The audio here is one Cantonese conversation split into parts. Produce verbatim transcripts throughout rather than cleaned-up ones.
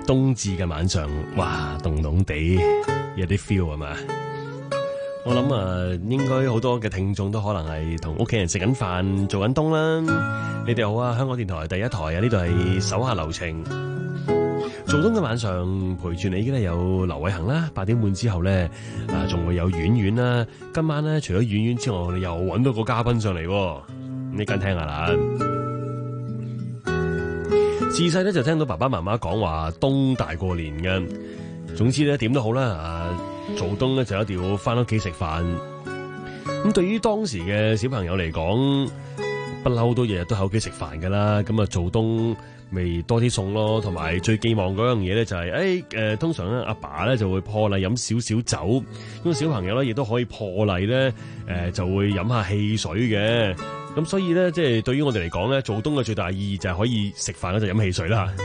冬至嘅晚上，哇，凍凍地，有啲 feel 係嘛？我諗啊，應該好多嘅聽眾都可能係同屋企人食緊飯，做緊冬啦。你哋好啊，香港電台第一台啊，呢度係手下留情。做冬嘅晚上陪住你嘅咧有劉偉恒啦，八點半之後咧啊，仲會有婉婉啦。今晚咧除咗婉婉之外，我哋又揾到個嘉賓上嚟，你跟聽下啦。自細咧就聽到爸爸媽媽講話冬大過年嘅，總之咧點都好啦，啊做冬咧就一定要翻屋企食飯。咁對於當時嘅小朋友嚟講，不嬲都日日都喺屋企食飯噶啦，咁啊做冬咪多啲餸咯，同埋最寄望嗰樣嘢咧就係誒誒，通常咧阿爸咧就會破例飲少少酒，咁小朋友咧亦都可以破例咧誒、呃、就會飲下汽水嘅。咁所以咧，即係對於我哋嚟講咧，做冬嘅最大意義就係可以食飯嗰陣飲汽水啦。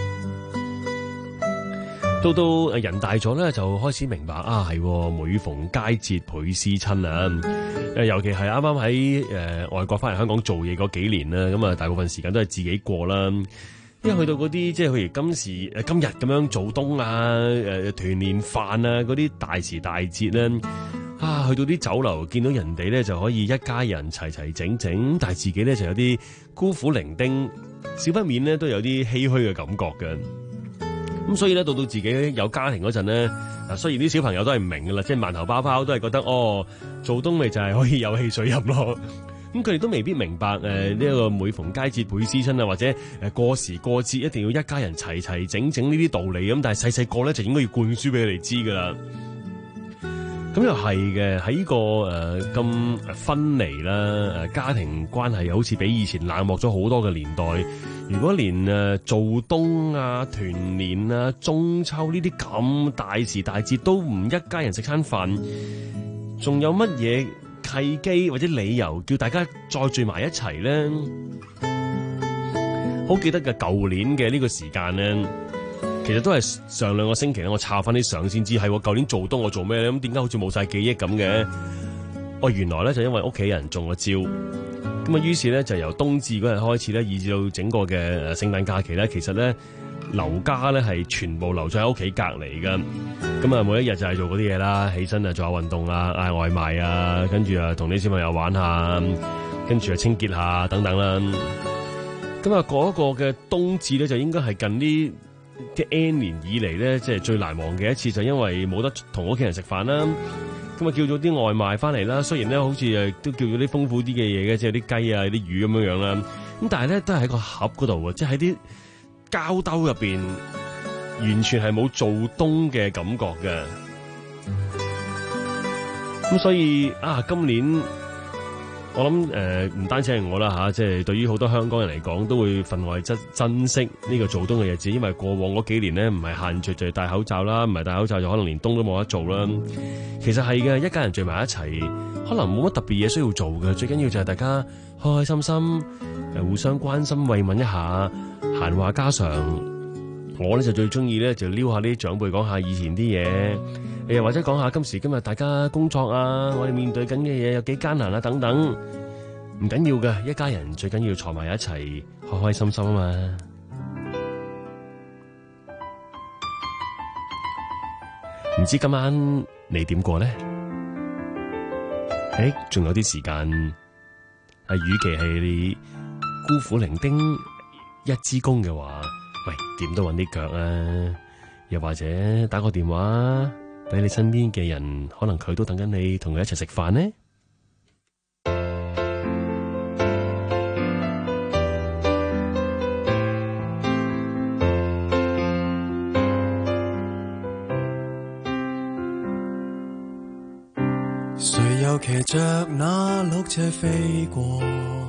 到到誒人大咗咧，就開始明白啊，係每逢佳節倍思親啊！誒，尤其係啱啱喺誒外國翻嚟香港做嘢嗰幾年啦，咁啊大部分時間都係自己過啦。因為去到嗰啲即係譬如今時誒今日咁樣做冬啊，誒團年飯啊嗰啲大時大節咧。啊，去到啲酒樓見到人哋咧就可以一家人齊齊整整，但係自己咧就有啲孤苦伶仃，少不免咧都有啲唏噓嘅感覺嘅。咁所以咧到到自己有家庭嗰陣咧，啊雖然啲小朋友都係唔明噶啦，即係饅頭包包都係覺得哦，做冬咪就係可以有汽水飲咯。咁佢哋都未必明白誒呢一個每逢佳節倍思親啊，或者誒過時過節一定要一家人齊齊整整呢啲道理咁，但係細細個咧就應該要灌輸俾佢哋知噶啦。咁又係嘅，喺呢個誒咁、呃、分離啦，誒、呃、家庭關係又好似比以前冷漠咗好多嘅年代。如果連誒、呃、做冬啊、團年啊、中秋呢啲咁大時大節都唔一家人食餐飯，仲有乜嘢契機或者理由叫大家再聚埋一齊咧？好記得嘅舊年嘅呢個時間咧。其實都係上兩個星期咧，我抄翻啲相先知係喎。舊年做冬我做咩咧？咁點解好似冇晒記憶咁嘅？哦，原來咧就因為屋企人中咗招，咁啊於是咧就由冬至嗰日開始咧，以至到整個嘅聖誕假期咧，其實咧留家咧係全部留咗喺屋企隔離噶。咁啊每一日就係做嗰啲嘢啦，起身啊做下運動啊，嗌外賣啊，跟住啊同啲小朋友玩下，跟住啊清潔下等等啦。咁啊嗰個嘅冬至咧就應該係近呢即係 N 年以嚟咧，即係最難忘嘅一次，就因為冇得同屋企人食飯啦。咁啊叫咗啲外賣翻嚟啦，雖然咧好似誒都叫咗啲豐富啲嘅嘢嘅，即係啲雞啊、啲魚咁樣樣啦。咁但係咧都係喺個盒嗰度啊，即係喺啲膠兜入邊，完全係冇做冬嘅感覺嘅。咁所以啊，今年我諗誒唔單止係我啦吓，即係對於好多香港人嚟講，都會分外珍珍惜呢個做冬嘅日子，因為過往嗰幾年咧唔係限住就係戴口罩啦，唔係戴口罩就可能連冬都冇得做啦。其實係嘅，一家人聚埋一齊，可能冇乜特別嘢需要做嘅，最緊要就係大家開開心心，誒互相關心慰問一下，閒話家常。我咧就最中意咧就撩下啲長輩講下以前啲嘢，又或者講下今時今日大家工作啊，我哋面對緊嘅嘢有幾艱難啊等等，唔緊要嘅，一家人最緊要坐埋一齊，開開心心啊嘛。唔知今晚你點過咧？誒，仲有啲時間，係與其係你孤苦伶仃一支公嘅話，喂，點都搵啲腳啊！又或者打個電話俾你身邊嘅人，可能佢都等緊你同佢一齊食飯呢。 誰又騎着那綠車飛過，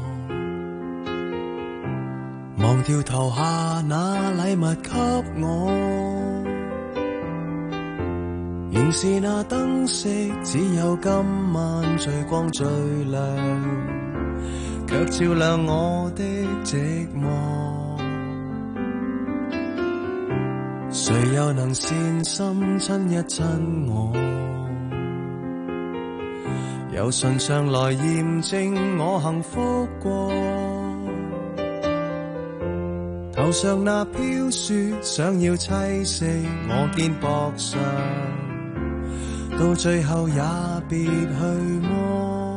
忘掉投下那禮物給我，仍是那燈飾，只有今晚最光最亮，卻照亮我的寂寞。誰又能善心親一親我，由唇上來驗證我幸福過？ 頭上那飄雪想要棲息我肩膊上，到最後也別去麼。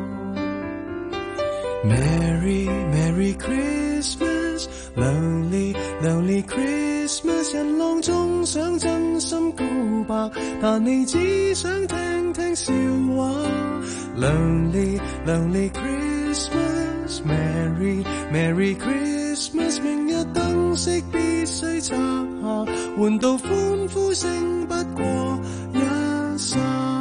Merry Merry Christmas Lonely Lonely Christmas 人浪中想真心告白，但你只想聽聽笑話。 Lonely Lonely Christmas Merry Merry Christmas 明日燈飾必須拆下，換到歡呼聲不過一剎。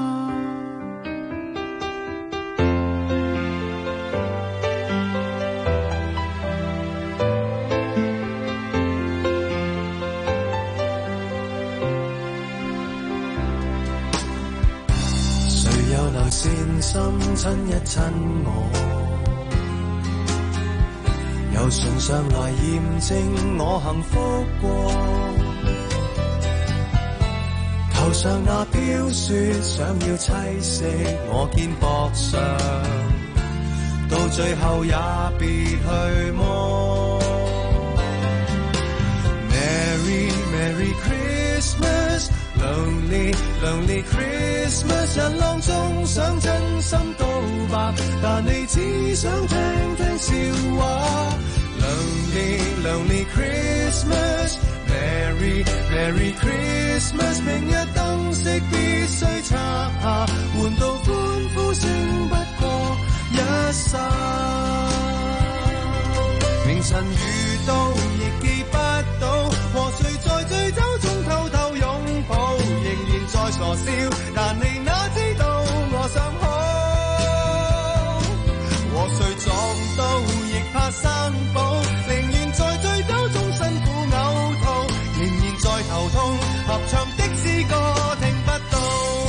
善心親一親我，由唇上來驗證我幸福過。頭上那飄雪想要棲息我肩膊上，到最後也別去麼。 Merry Merry Christmas Lonely Lonely Christmas 人浪中想真心告白，但你只想聽聽笑話。 Lonely Lonely Christmas Merry Merry Christmas 明日燈飾必須拆下，換到歡呼聲不過一剎。明晨遇到亦記不到，和誰在醉酒中偷偷擁抱，仍然在傻笑，但你哪知道我想好。和誰撞到亦怕生保，寧願在醉酒中辛苦嘔吐，仍然在頭痛，合唱的詩歌聽不到。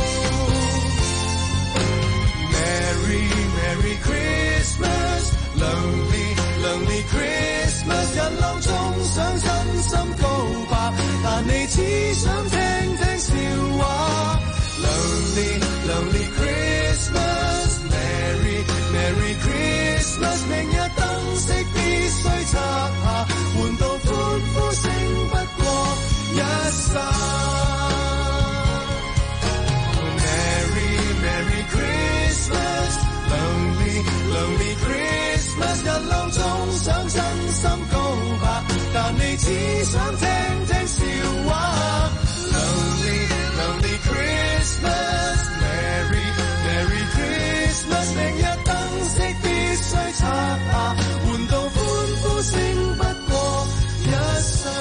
Merry Merry Christmas Lonely Lonely Christmas 人浪中想真心告白，但你只想聽聽笑話。 Lonely Lonely Christmas Merry Merry Christmas 明日燈飾必須拆下，換到歡呼聲不過一剎。 Merry Merry Christmas Lonely Lonely Christmas 人浪中想真心告白，但你只想聽聽笑話。 Lonely Lonely Christmas Merry Merry Christmas 明日燈飾必須拆下，換到歡呼聲不過一剎，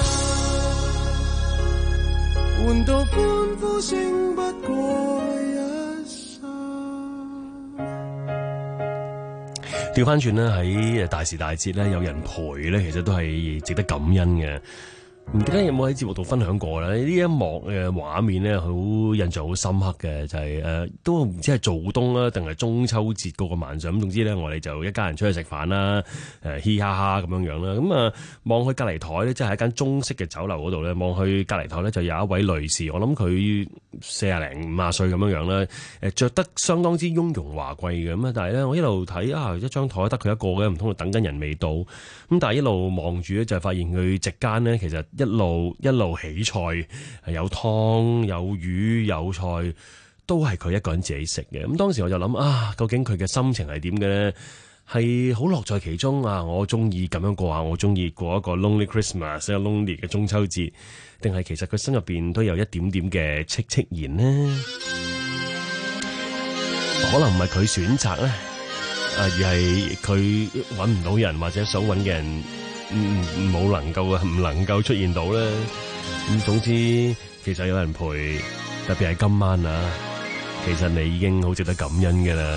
換到歡呼聲不過一剎。 調翻轉咧，喺大時大節咧，有人陪咧，其實都係值得感恩嘅。唔記得有冇喺節目度分享過咧？呢一幕嘅畫面咧，好印象好深刻嘅，就係、是、誒、呃、都唔知係做冬啦，定係中秋節嗰個晚上。咁總之咧，我哋就一家人出去食飯啦，誒、呃、嘻哈哈咁樣樣啦。咁啊，望去隔離台咧，即係喺間中式嘅酒樓嗰度咧，望去隔離台咧就有一位女士，我諗佢四廿零五廿歲咁樣樣啦，誒著得相當之雍容華貴嘅咁啊。但係咧，我一路睇啊，一張台得佢一個嘅，唔通佢等緊人未到？咁但係一路望住咧，就發現佢席間咧，其實一路一路起菜，有湯有魚有菜，都係佢一個人自己食嘅。咁當時我就諗啊，究竟佢嘅心情係點嘅咧？係好樂在其中啊！我中意咁樣過啊，我中意過一個 Lonely Christmas， 一個 Lonely 嘅中秋節，定係其實佢心入邊都有一點點嘅戚戚然呢？可能唔係佢選擇咧，啊，而係佢揾唔到人，或者想揾嘅人。唔冇能夠啊，唔能夠出現到咧。咁總之，其實有人陪，特別係今晚啊，其實你已經好值得感恩嘅啦。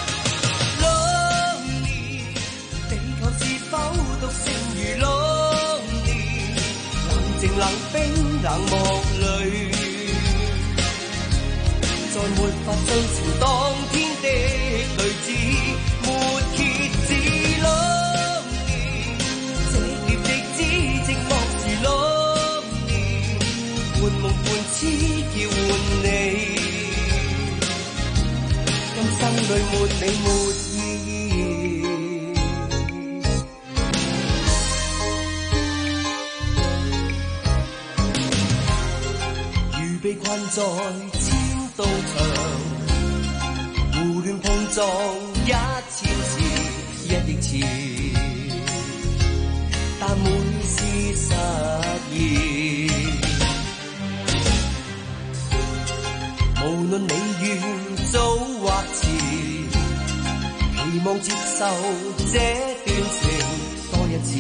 Lonely，地球是否獨剩如 Lonely？ 冷靜冷冰冷漠裏，在沒法相傳當天的句子，沒歇止。半夢半痴叫喚你，今生裏沒你沒意義。 在千道場，胡亂碰撞一千次一億次，但每次實現。無論你願早或遲，期望接受這段情多一次。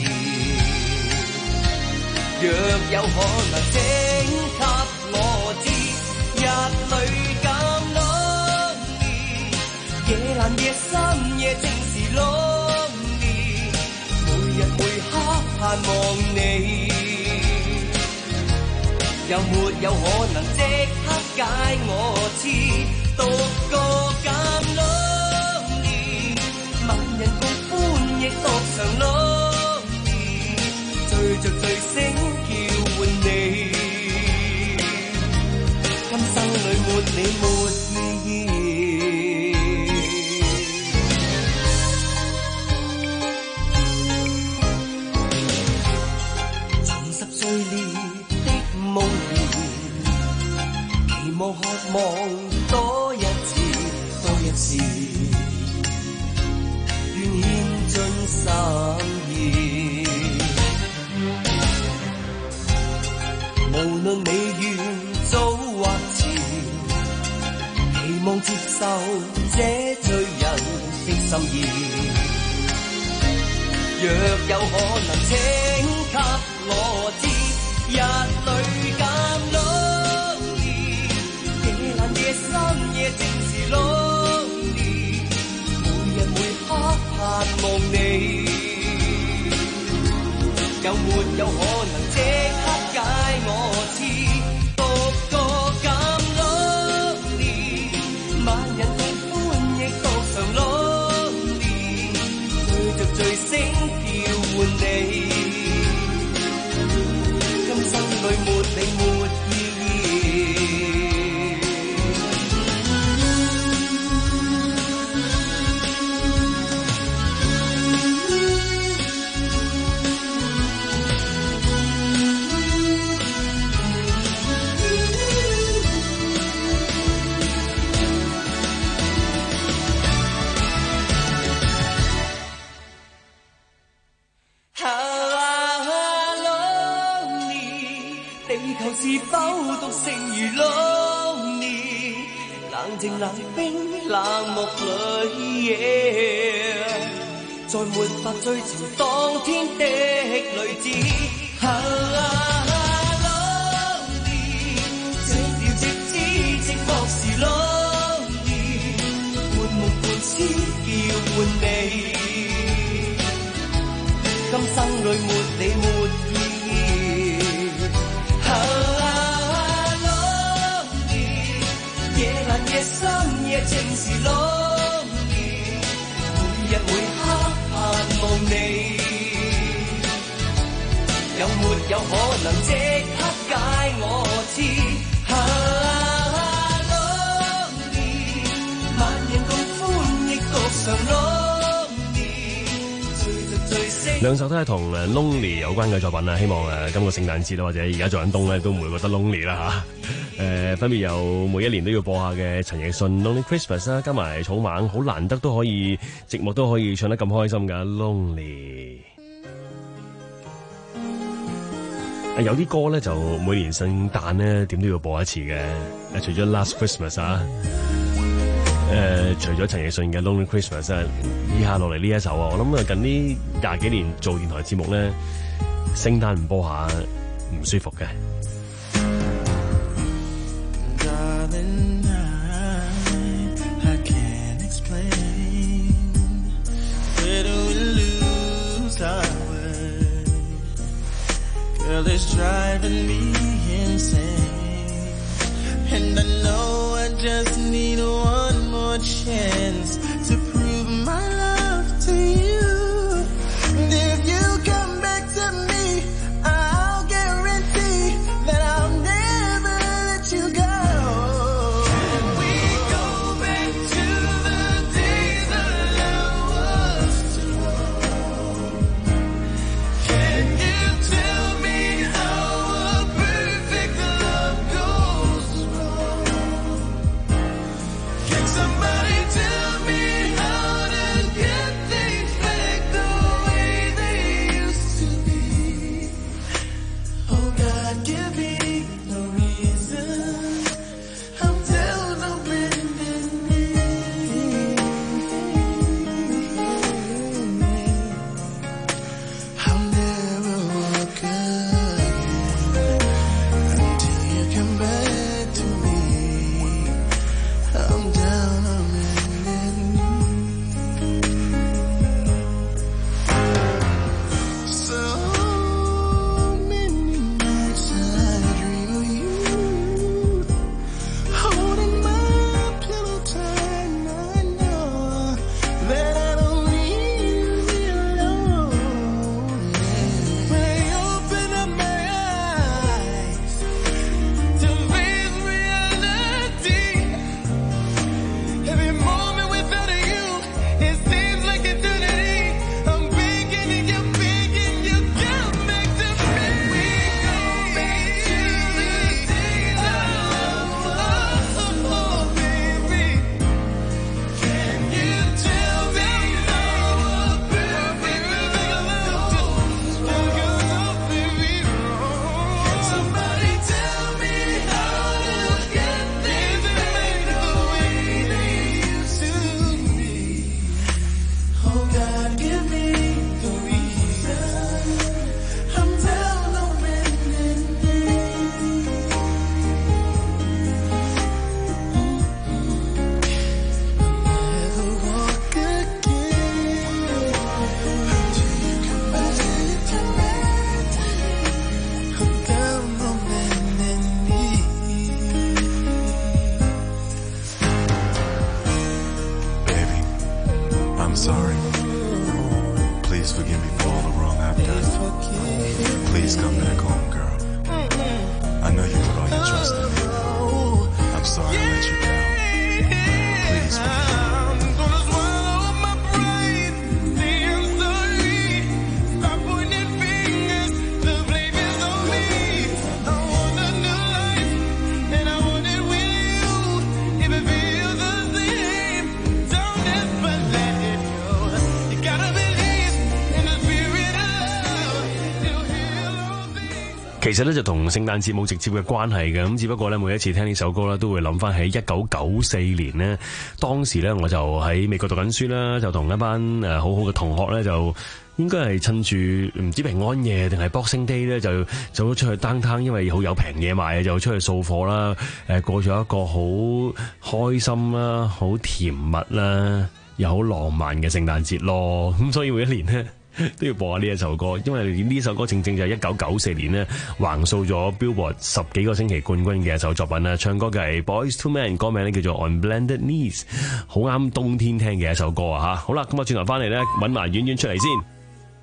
若有可能請給我知，日裏咁 lonely， 夜闌夜深夜正是 lonely， 每日每刻盼望你。有沒有可能即刻解我痴，獨個咁 lonely， 萬人共歡亦獨常 lonely， 醉着醉醒叫喚你，今生裏沒你沒意義。重拾最烈的夢兒，期望渴望多一次多一次，願獻盡心意。無論你願早或遲，期望接受這醉人的心意。若有可能請給我知，日裏咁 lonely， 夜闌夜深夜正是 lonely， 每日每刻盼望你。有沒有可能即刻解我痴，獨個咁 lonely， 萬人共歡亦獨常 lonely， 醉着醉醒叫喚你，今生裏沒你沒意義。是否獨剩如 lonely， 冷靜冷冰冷漠裏 yeah， 再沒法追尋當天的女子。啊 lonely， 寂寥寂知寂寞是 lonely， 半夢半痴叫喚你，今生裏沒你沒意義。夜深夜正是 lonely， 每日每刻盼望你，有沒有可能即刻解我痴？啊 lonely， 萬人共歡亦獨常 lonely， 醉着醉醒。 兩首都係同誒 lonely 有關嘅作品啦，希望誒今個聖誕節啦，或者而家做緊冬咧，都唔會覺得 lonely 啦嚇。誒、呃、分別有每一年都要播下嘅陳奕迅 Lonely Christmas 啦，加埋草蜢，好難得都可以寂寞都可以唱得咁開心㗎 Lonely。啊、有啲歌咧就每年聖誕咧點都要播一次嘅，誒除咗 Last Christmas 啊，誒、呃、除咗陳奕迅嘅 Lonely Christmas 啊，以下落嚟呢一首啊，我諗啊近呢廿幾年做電台節目咧，聖誕唔播下唔舒服嘅。 Girl, it's driving me insane, and I know I just need one more chance to prove my love to you. And if you come back to me, I'll guarantee that I'll never let you go. Can we go back to the days that love was true? Can you tell me how a perfect love goes wrong? I'm sorry I let you down. Please forgive me. I'm gonna swallow my pride. Say I'm sorry. Stop pointing fingers. The blame is on me. I want a new life, and I want it with you. If it feels the same, don't ever let it go. You gotta believe in the spirit of love. It'll heal all things. 其實咧就同聖誕節冇直接嘅關係嘅，咁只不過咧每一次聽呢首歌咧都會諗翻起一九九四年呢，當時咧我就喺美國讀緊書啦，就同一班誒好好嘅同學咧就應該係趁住唔知平安夜定係 Boxing Day 咧就走咗出去 downtown，因為好有平嘢賣，就出去掃貨啦，誒過咗一個好開心啦、好甜蜜啦又好浪漫嘅聖誕節咯，咁所以每一年呢都要播下呢一首歌，因為呢首歌正正就係一九九四年呢橫掃咗 Billboard 十幾個星期冠軍嘅一首作品啦。唱歌嘅係 Boyz two Men， 歌名咧叫做 On Bended Knees， 好啱冬天聽嘅一首歌啊！吓，好啦，咁我轉頭翻嚟咧揾埋婉婉出嚟先。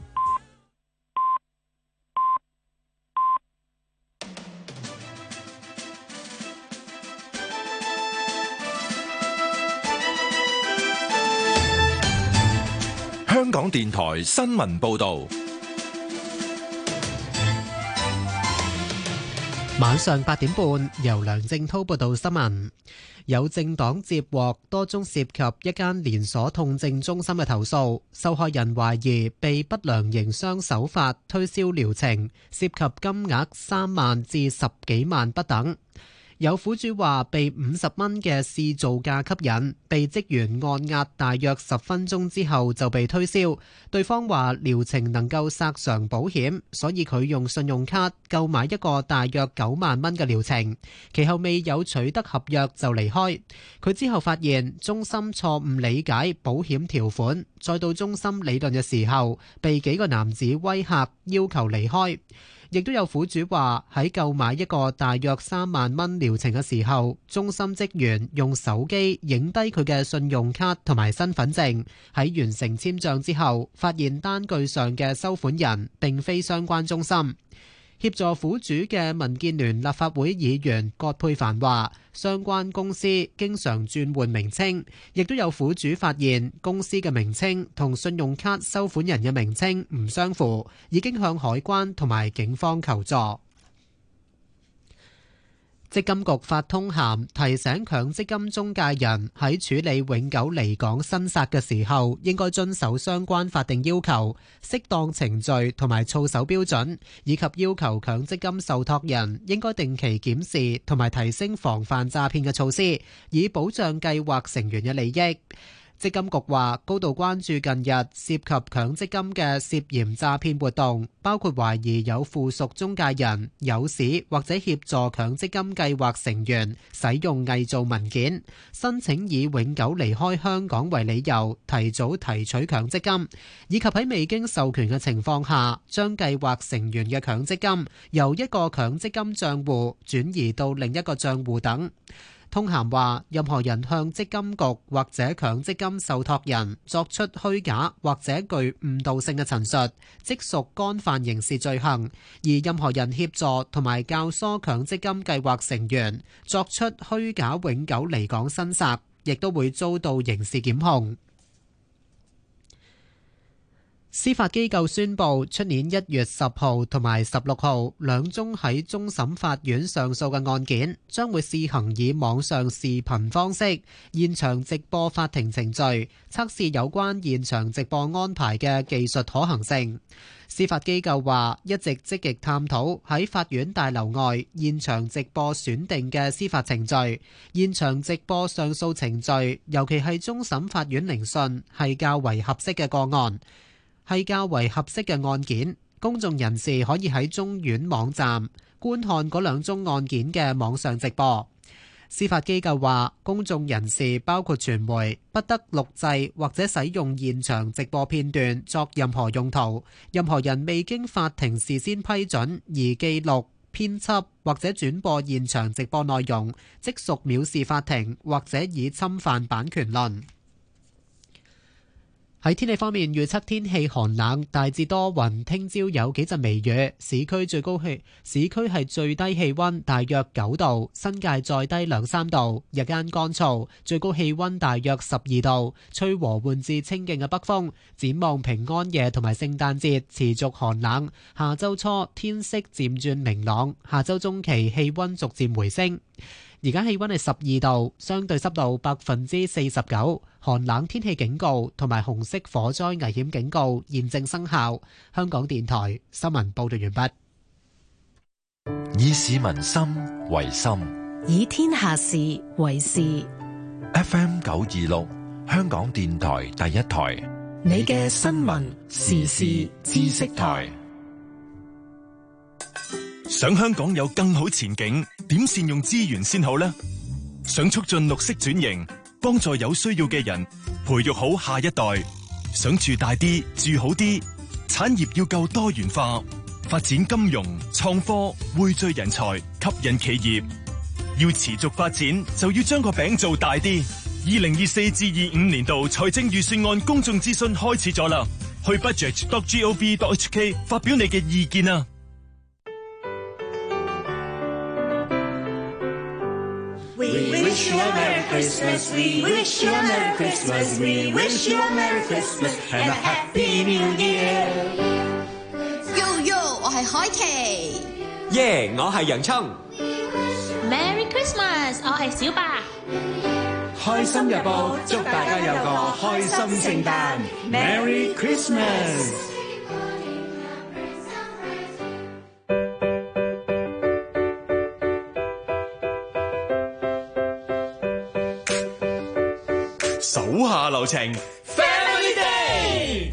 香港電台新聞報導， 晚上八點半，由梁正滔報道新聞。有政黨接獲多宗涉及一間連鎖痛症中心嘅投訴，受害人懷疑被不良營商手法推銷療程，涉及金額三萬至十幾萬不等。有苦主話被五十蚊嘅試造價吸引，被職員按壓大約十分鐘之後就被推銷。對方話療程能夠索償保險，所以佢用信用卡購買一個大約九萬蚊嘅療程，其後未有取得合約就離開。佢之後發現中心錯誤理解保險條款，再到中心理論嘅時候，被幾個男子威嚇，要求離開。亦都有苦主話喺購買一個大約三萬蚊療程嘅時候，中心職員用手機影低佢嘅信用卡同埋身份證，喺完成簽帳之後，發現單據上嘅收款人並非相關中心。協助苦主嘅民建聯立法會議員葛珮帆話，相關公司經常轉換名稱，亦都有苦主發現公司嘅名稱同信用卡收款人嘅名稱唔相符，已經向海關同埋警方求助。積金局發通函提醒強積金中介人喺處理永久離港申索嘅時候，應該遵守相關法定要求、適當程序同埋操守標準，以及要求強積金受託人應該定期檢視同埋提升防範詐騙嘅措施，以保障計劃成員嘅利益。積金局話高度關注近日涉及強積金嘅涉嫌詐騙活動，包括懷疑有附屬中介人誘使或者協助強積金計劃成員使用偽造文件，申請以永久離開香港為理由提早提取強積金，以及喺未經授權嘅情況下將計劃成員嘅強積金由一個強積金賬戶轉移到另一個賬戶等。通函話，任何人向積金局或者強積金受託人作出虛假或者具誤導性嘅陳述，即屬干犯刑事罪行；而任何人協助同埋教唆強積金計劃成員作出虛假永久離港申索，亦都會遭到刑事檢控。司法機構宣布，出年一月十號同埋十六號兩宗喺終審法院上訴嘅案件，將會試行以網上視頻方式現場直播法庭程序，測試有關現場直播安排嘅技術可行性。司法機構話，一直積極探討喺法院大樓外現場直播選定嘅司法程序。現場直播上訴程序，尤其係終審法院聆訊，係較為合適嘅個案。係較為合適嘅案件，公眾人士可以喺中院網站觀看嗰兩宗案件嘅網上直播。司法機構話，公眾人士包括傳媒不得錄製或者使用現場直播片段作任何用途。任何人未經法庭事先批准而記錄、編輯或者轉播現場直播內容，即屬藐視法庭或者以侵犯版權論。 喺天氣方面，預測天氣寒冷，大致多雲，聽朝有幾陣微雨。市區最高氣，市區係最低氣溫大約九度，新界再低兩三度。日間乾燥，最高氣溫大約十二度，吹和緩至清勁嘅北風。展望平安夜同埋聖誕節持續寒冷，下周初天色漸轉明朗，下周中期氣溫逐漸回升。而家氣溫係十二度，相對濕度百分之四十九，寒冷天氣警告同埋紅色火災危險警告現正生效。香港電台新聞報道完畢。 以市民心為心， 以天下事為事。 F M 九二六，香港電台第一台， 你嘅新聞時事知識台。 想香港有更好前景，點善用資源先好呢？想促進綠色轉型，幫助有需要嘅人，培育好下一代。想住大啲，住好啲，產業要夠多元化，發展金融、創科，匯聚人才，吸引企業。要持續發展，就要將個餅做大啲。二零二四至二五年度財政預算案公眾諮詢開始咗啦，去 budget dot gov dot h k 發表你嘅意見啊！ We wish you a Merry Christmas, we wish you a Merry Christmas, we wish you a Merry Christmas and a Happy New Year. Yo yo， 我係海琪。 耶， yeah, 我係洋葱。 Merry Christmas， 我係小白。 開心日報，祝大家有個開心聖誕。Merry Christmas。 手下留情 ，Family Day。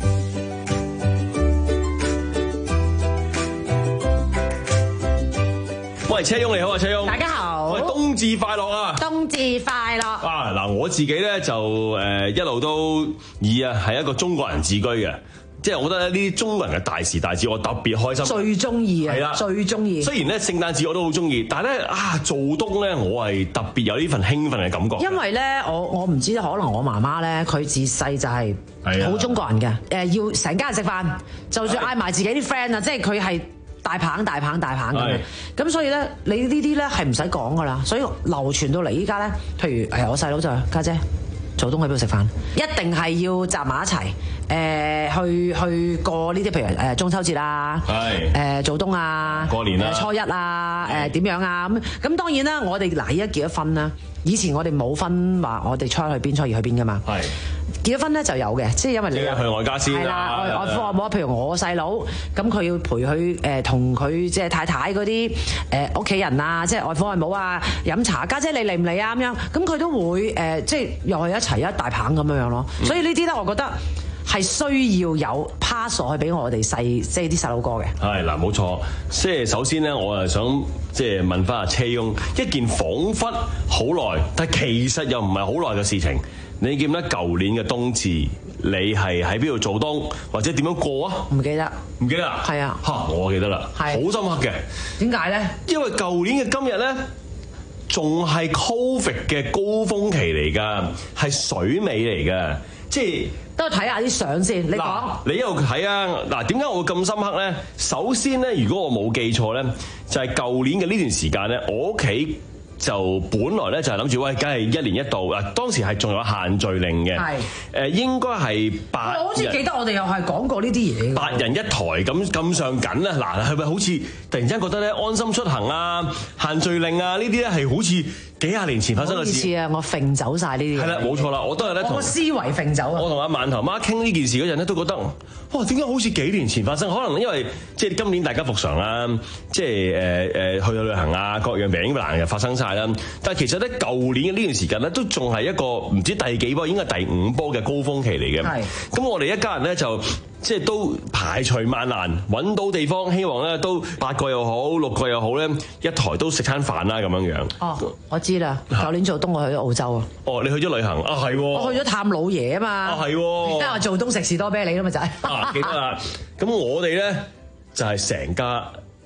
喂，車翁你好啊，車翁。 大家好。 喂，冬至快樂啊！ 冬至快樂。 啊，嗱，我自己咧就誒、呃、一路都以啊係一個中國人自居嘅。即係我覺得呢啲中國人嘅大時大節，我特別開心。 最中意啊！ 係啦， 最中意。 雖然咧聖誕節我都好中意，但係咧啊做冬咧，我係特別有呢份興奮嘅感覺。 因為咧，我我唔知，可能我媽媽咧，佢自細就係好中國人嘅。誒、呃，要成家人食飯，就算嗌埋自己啲 friend 啊，即係佢係大棒大棒大棒咁樣。咁所以咧，你呢啲咧係唔使講噶啦。所以流傳到嚟依家咧，譬如誒我細佬就家姐，姐做冬喺邊度食飯，一定係要集埋一齊。誒、呃、去去過呢啲，譬如誒中秋節啊，誒、呃、做冬啊， 過年啊， 初一啊，誒點樣啊咁咁當然啦，我哋嗱依家結咗婚啦，以前我哋冇分話我哋初一去邊，初二去邊噶嘛。係結咗婚咧就有嘅，即係因為你去外家先係啦，外外父外母，譬如我細佬，咁佢要陪佢誒同佢即係太太嗰啲誒屋企人啊，即係外父外母啊飲茶，家姐，姐你嚟唔嚟啊咁樣，咁佢都會誒、呃、即係又係一齊一大棒咁樣樣咯。嗯、所以呢啲咧，我覺得係需要有 pass 落去俾我哋細即係啲細佬哥嘅。 係嗱，冇錯。即係首先咧，我係想即係問翻阿車翁一件彷彿好耐，但係其實又唔係好耐嘅事情。你記唔記得舊年嘅冬至，你係喺邊度做冬，或者點樣過啊？ 唔記得， 唔記得啊？ 係啊， 嚇我記得啦，好深刻嘅。 點解咧？ 因為舊年嘅今日咧，仲係 Covid 嘅高峰期嚟㗎，係水尾嚟㗎，即係。 都睇下啲相先，你講。 你一路睇啊！嗱，點解我會咁深刻咧？首先咧，如果我冇記錯咧，就係舊年嘅呢段時間咧，我屋企就本來咧就係諗住，喂，梗係一年一度嗱，當時係仲有限聚令嘅，係誒應該係八人。我好似記得我哋又係講過呢啲嘢。 八人一台咁咁上緊啦，嗱，係咪好似突然之間覺得咧安心出行啊、限聚令啊呢啲咧係好似幾廿年前發生嘅事？ 好似啊，我揈走晒呢啲嘢。 係啦，冇錯啦，我都係咧同我個思維揈走啊。 我同阿饅頭媽傾呢件事嗰陣咧，都覺得哇，點解好似幾年前發生？可能因為即係今年大家復常啦，即係誒誒去到旅行啊，各樣病難又發生晒啦。但係其實咧，舊年嘅呢段時間咧，都仲係一個唔知第幾波，應該係第五波嘅高峰期嚟嘅。係。咁我哋一家人咧就即係都排除萬難揾到地方，希望咧都八個又好，六個又好咧，一台都食餐飯啦咁樣樣。 哦，我知啦，舊年做冬我去咗澳洲啊。 哦，你去咗旅行啊？係。 我去咗探老爺啊嘛。 啊係。 即係話做冬食士多啤梨咯嘛就係。 啊記得啦。咁我哋咧就係成家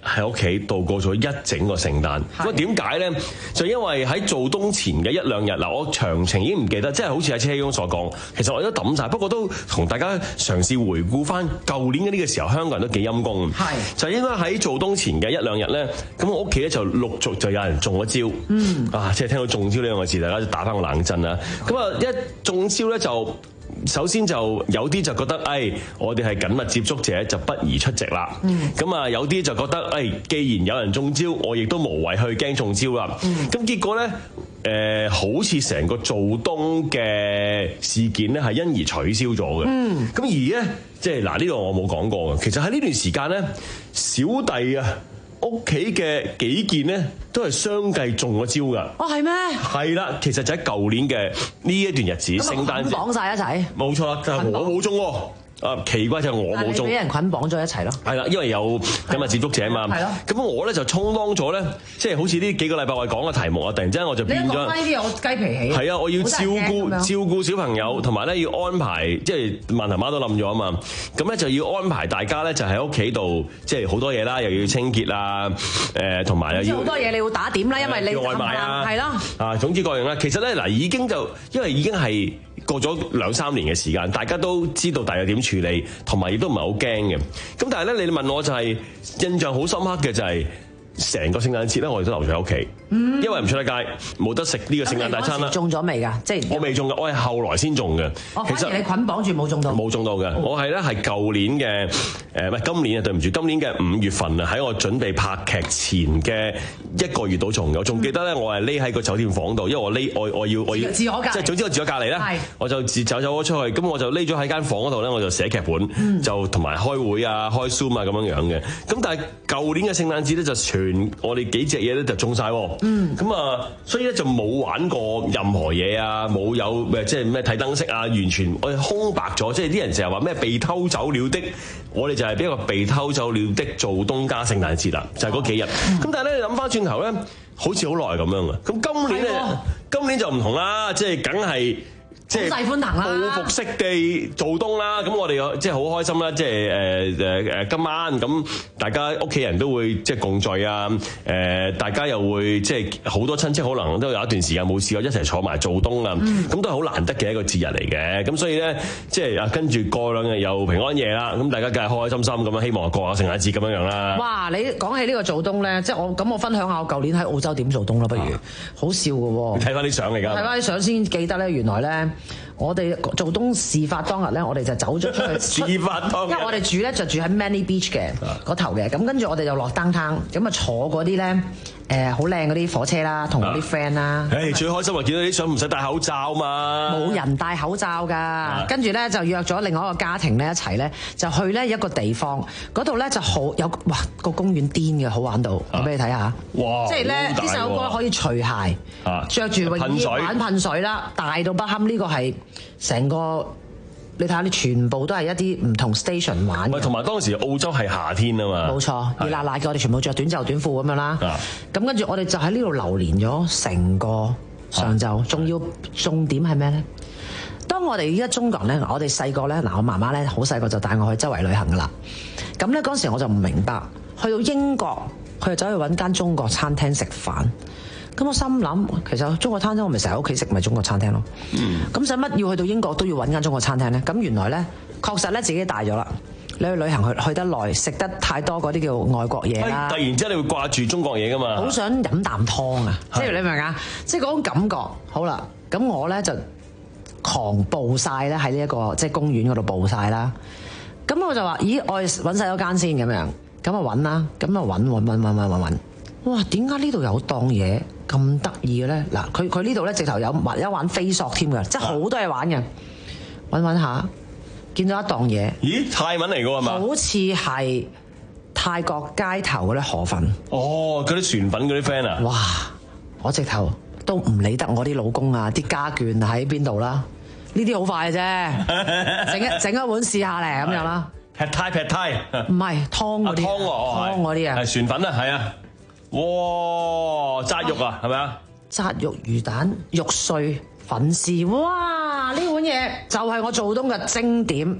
喺屋企度過咗一整個聖誕。咁啊點解咧？就因為喺做冬前嘅一兩日嗱，我詳情已經唔記得，即係好似阿車公所講，其實我都抌晒，不過都同大家嘗試回顧翻舊年嘅呢個時候，香港人都幾陰功。係就應該喺做冬前嘅一兩日咧，咁我屋企咧就陸續就有人中咗招。嗯啊，即係聽到中招呢兩個字，大家就打翻個冷震啦。咁啊一中招咧就。首先就有啲就覺得，誒、哎，我哋係緊密接觸者，就不宜出席啦。咁啊、嗯，有啲就覺得，誒、哎，既然有人中招，我亦都無謂去驚中招啦。咁、嗯、結果咧，誒、呃，好似成個做冬嘅事件咧，係因而取消咗嘅。咁、嗯、而咧，即係嗱，呢個我冇講過嘅。其實喺呢段時間咧，小弟啊，屋企嘅幾件咧都係相繼中咗招㗎。哦，係咩？係啦，其實就喺舊年嘅呢一段日子，聖誕節綁晒一齊。冇錯啦，就係我冇中喎。啊，奇怪就係我冇中，俾人捆綁咗一齊咯。係啦，因為有緊密接觸者啊嘛。係咯。咁我咧就充當咗咧，即係好似呢幾個禮拜我哋講嘅題目啊，突然之間我就變咗。你講呢啲我雞皮起。係啊，我要照顧照顧小朋友，同埋咧要安排，即係萬頭媽都冧咗啊嘛。咁咧就要安排大家咧就喺屋企度，即係好多嘢啦，又要清潔啊，誒同埋又要好多嘢你要打點啦，因為你要外賣啊，係咯。啊，總之各樣啦。其實咧嗱，已經就因為已經係過咗兩三年嘅時間，大家都知道大約點處理，同埋亦都唔係好驚嘅。咁但係咧，你問我就係、是、印象好深刻嘅就係、是、成個聖誕節咧，我哋都留咗喺屋企。嗯、因為唔出得街，冇得食呢個聖誕大餐啦。中咗未㗎？即係我未中嘅，我係後來先中嘅。哦，其實反而你捆綁住冇中到。冇中到嘅，哦、我係咧係舊年嘅誒，唔係今年啊，對唔住，今年嘅五月份啊，喺我準備拍劇前嘅一個月到中嘅。我仲記得咧，我係匿喺個酒店房度，因為我匿我我要我要自我隔離，即係總之我自我隔離啦。係，我就自走走咗出去，咁我就匿咗喺間房嗰度咧，我就寫劇本，嗯、就同埋開會啊、開 Zoom 啊咁樣樣嘅。咁但係舊年嘅聖誕節咧，就全我哋幾隻嘢咧就中晒。嗯，咁啊，所以咧就冇玩過任何嘢啊，冇有咩即係咩睇燈飾啊，完全我哋空白咗。即係啲人成日話咩被偷走了的，我哋就係俾一個被偷走了的做冬加聖誕節啦，就係、是、嗰幾日。咁、嗯、但係咧，你諗翻轉頭咧，好似好耐咁樣啊。咁今年咧，的今年就唔同啦，即係梗係。即係報復式地做冬啦，咁我哋即係好開心啦，即係誒誒誒今晚咁大家屋企人都會即係共聚啊，誒大家又會即係好多親戚可能都有一段時間冇試過一齊坐埋做冬啊，咁、嗯、都係好難得嘅一個節日嚟嘅，咁所以咧即係啊跟住過兩日又平安夜啦，咁大家梗係開開心心咁樣，希望過下聖誕節咁樣樣啦。哇！你講起呢個做冬咧，即係我咁我分享下我舊年喺澳洲點做冬啦，不如、啊、好笑嘅喎。睇翻啲相嚟㗎。睇翻啲相先記得咧，原來咧。我哋做冬事發當日咧，我哋就走咗出去。事發當日，因為我哋住咧就住喺 Manly Beach 嘅嗰頭嘅，咁跟住我哋就落 downtown，咁啊坐嗰啲咧誒好靚嗰啲火車啦，同我啲 friend 啦。誒、欸、最開心啊！見到啲相唔使戴口罩嘛。冇人戴口罩㗎，跟住咧就約咗另外一個家庭咧一齊咧，就去咧一個地方，嗰度咧就好有哇個公園癲嘅，好玩到，我俾你睇下。哇！即係咧呢首歌可以除鞋，着住泳衣玩噴水啦，大到不堪，呢個係。成個你睇下，你全部都係一啲唔同 station 玩嘅。同埋當時澳洲係夏天啊嘛。冇錯，熱辣辣嘅，我哋全部着短袖短褲咁樣啦。咁跟住我哋就喺呢度流連咗成個上晝，仲、啊、要重點係咩咧？當我哋依家中國人咧，我哋細個咧，嗱我媽媽咧好細個就帶我去周圍旅行噶啦。咁咧嗰時我就唔明白，去到英國佢就走去揾間中國餐廳食飯。咁我心諗，其實中國餐廳我咪成日喺屋企食咪中國餐廳咯。咁使乜要去到英國都要揾間中國餐廳咧？咁原來咧，確實咧自己大咗啦。你去旅行去去得耐，食得太多嗰啲叫外國嘢啦。突然之間你會掛住中國嘢噶嘛？好想飲啖湯啊！即係你明唔明啊？即係嗰種感覺。好啦，咁我咧就狂暴晒咧喺呢一個即係公園嗰度暴晒啦。咁我就話：咦，我揾晒咗間先咁樣。咁啊揾啦，咁啊揾揾揾揾揾揾揾。哇！點解呢度有檔嘢咁得意嘅咧？嗱，佢佢呢度咧直頭有玩一玩飛索添嘅，即係好多嘢玩嘅。揾揾下，見到一檔嘢。咦？泰文嚟㗎係嘛？好似係泰國街頭嗰啲河粉。哦，嗰啲船粉嗰啲 friend 啊！哇！我直頭都唔理得我啲老公啊，啲家眷喺邊度啦。呢啲好快嘅啫，整一整一碗試下嚟咁樣啦。劈泰劈泰，唔係湯嗰啲，湯嗰啲啊，係船粉啊，係啊。哇！紮肉啊，係咪啊？紮肉魚蛋、肉碎、粉絲，哇！呢碗嘢就係我做冬嘅經典，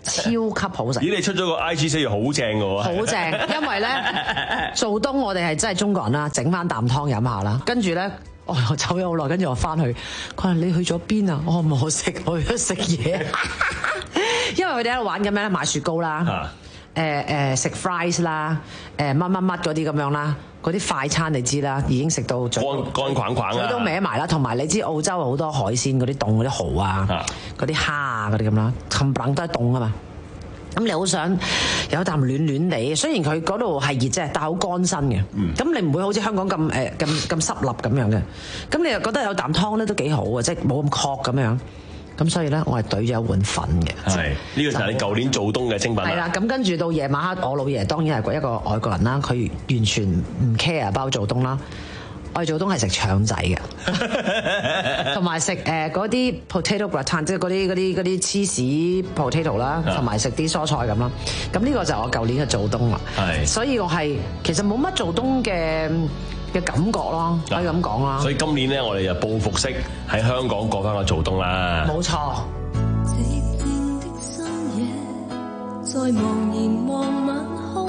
超級好食。 咦，你出咗個 I G 寫住好正嘅喎， 好正，因為咧做冬我哋係真係中國人啦，整翻啖湯飲下啦，跟住咧。我走咗好耐，跟住我翻去，佢話你去咗邊啊？我話冇食，我去咗食嘢。因為佢哋喺度玩緊咩咧？買雪糕啦，誒誒食 fries 啦，誒乜乜乜嗰啲咁樣啦，嗰啲快餐你知啦，已經食到嘴乾乾框框嘴都歪埋啦。同埋你知澳洲好多海鮮嗰啲凍嗰啲蠔啊，嗰啲蝦啊嗰啲咁啦，冚唪唥都係凍啊嘛。咁你好想有一啖暖暖地，雖然佢嗰度係熱啫，但係好乾身嘅。咁、嗯、你唔會好似香港咁誒咁咁濕立咁樣嘅。咁你又覺得有啖湯咧都幾好啊，即係冇咁確咁樣。咁所以咧，我係兌咗一碗粉嘅。係，呢、呢個就係你舊年做冬嘅精品。係啦，咁跟住到夜晚黑，我老爺當然係一個外國人啦，佢完全唔 care 包做冬啦。我哋做冬係食腸仔嘅，同埋食誒嗰啲 potato gratin，即係嗰啲嗰啲嗰啲芝士 potato 啦，同埋食啲蔬菜咁啦。咁呢個就係我舊年嘅做冬啦。係，所以我係其實冇乜做冬嘅嘅感覺咯，可以咁講啦。所以今年咧，我哋就報復式喺香港過翻個做冬啦。冇錯。寂靜的深夜，在茫然望晚空，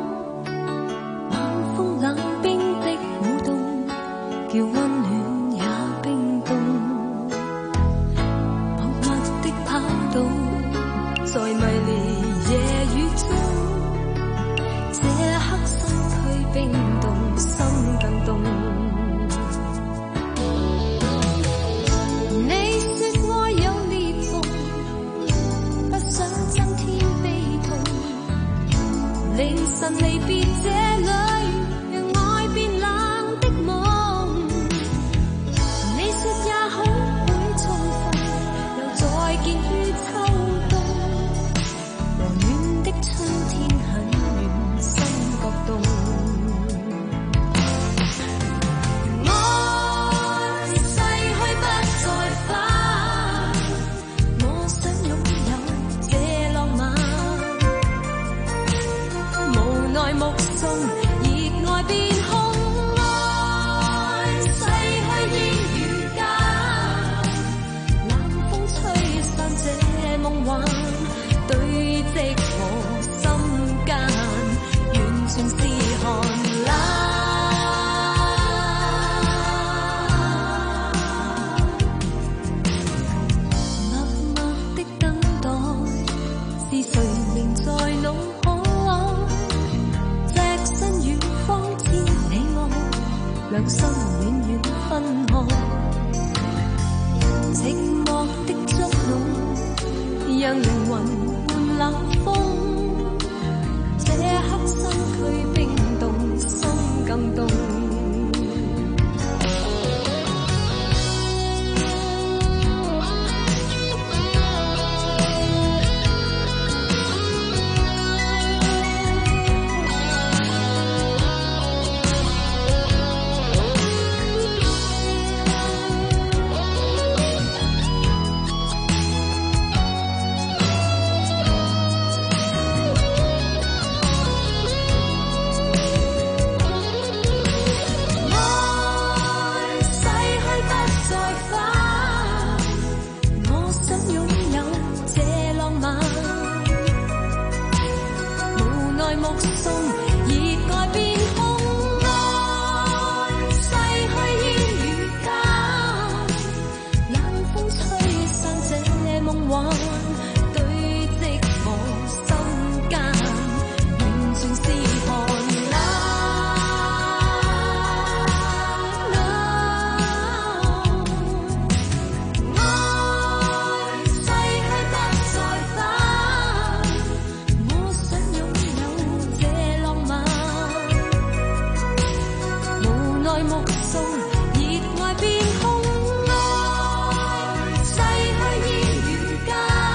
冷風冷冰的舞動。叫溫暖也冰凍，默默的跑到，在迷離夜雨中，這刻身軀冰凍，心更凍。你說愛有裂縫，不想增添悲痛，凌晨離別這裡。兩心永遠分開，寂寞的觸碰，讓靈魂換冷風。這刻身軀冰凍，心更凍。世去煙如家。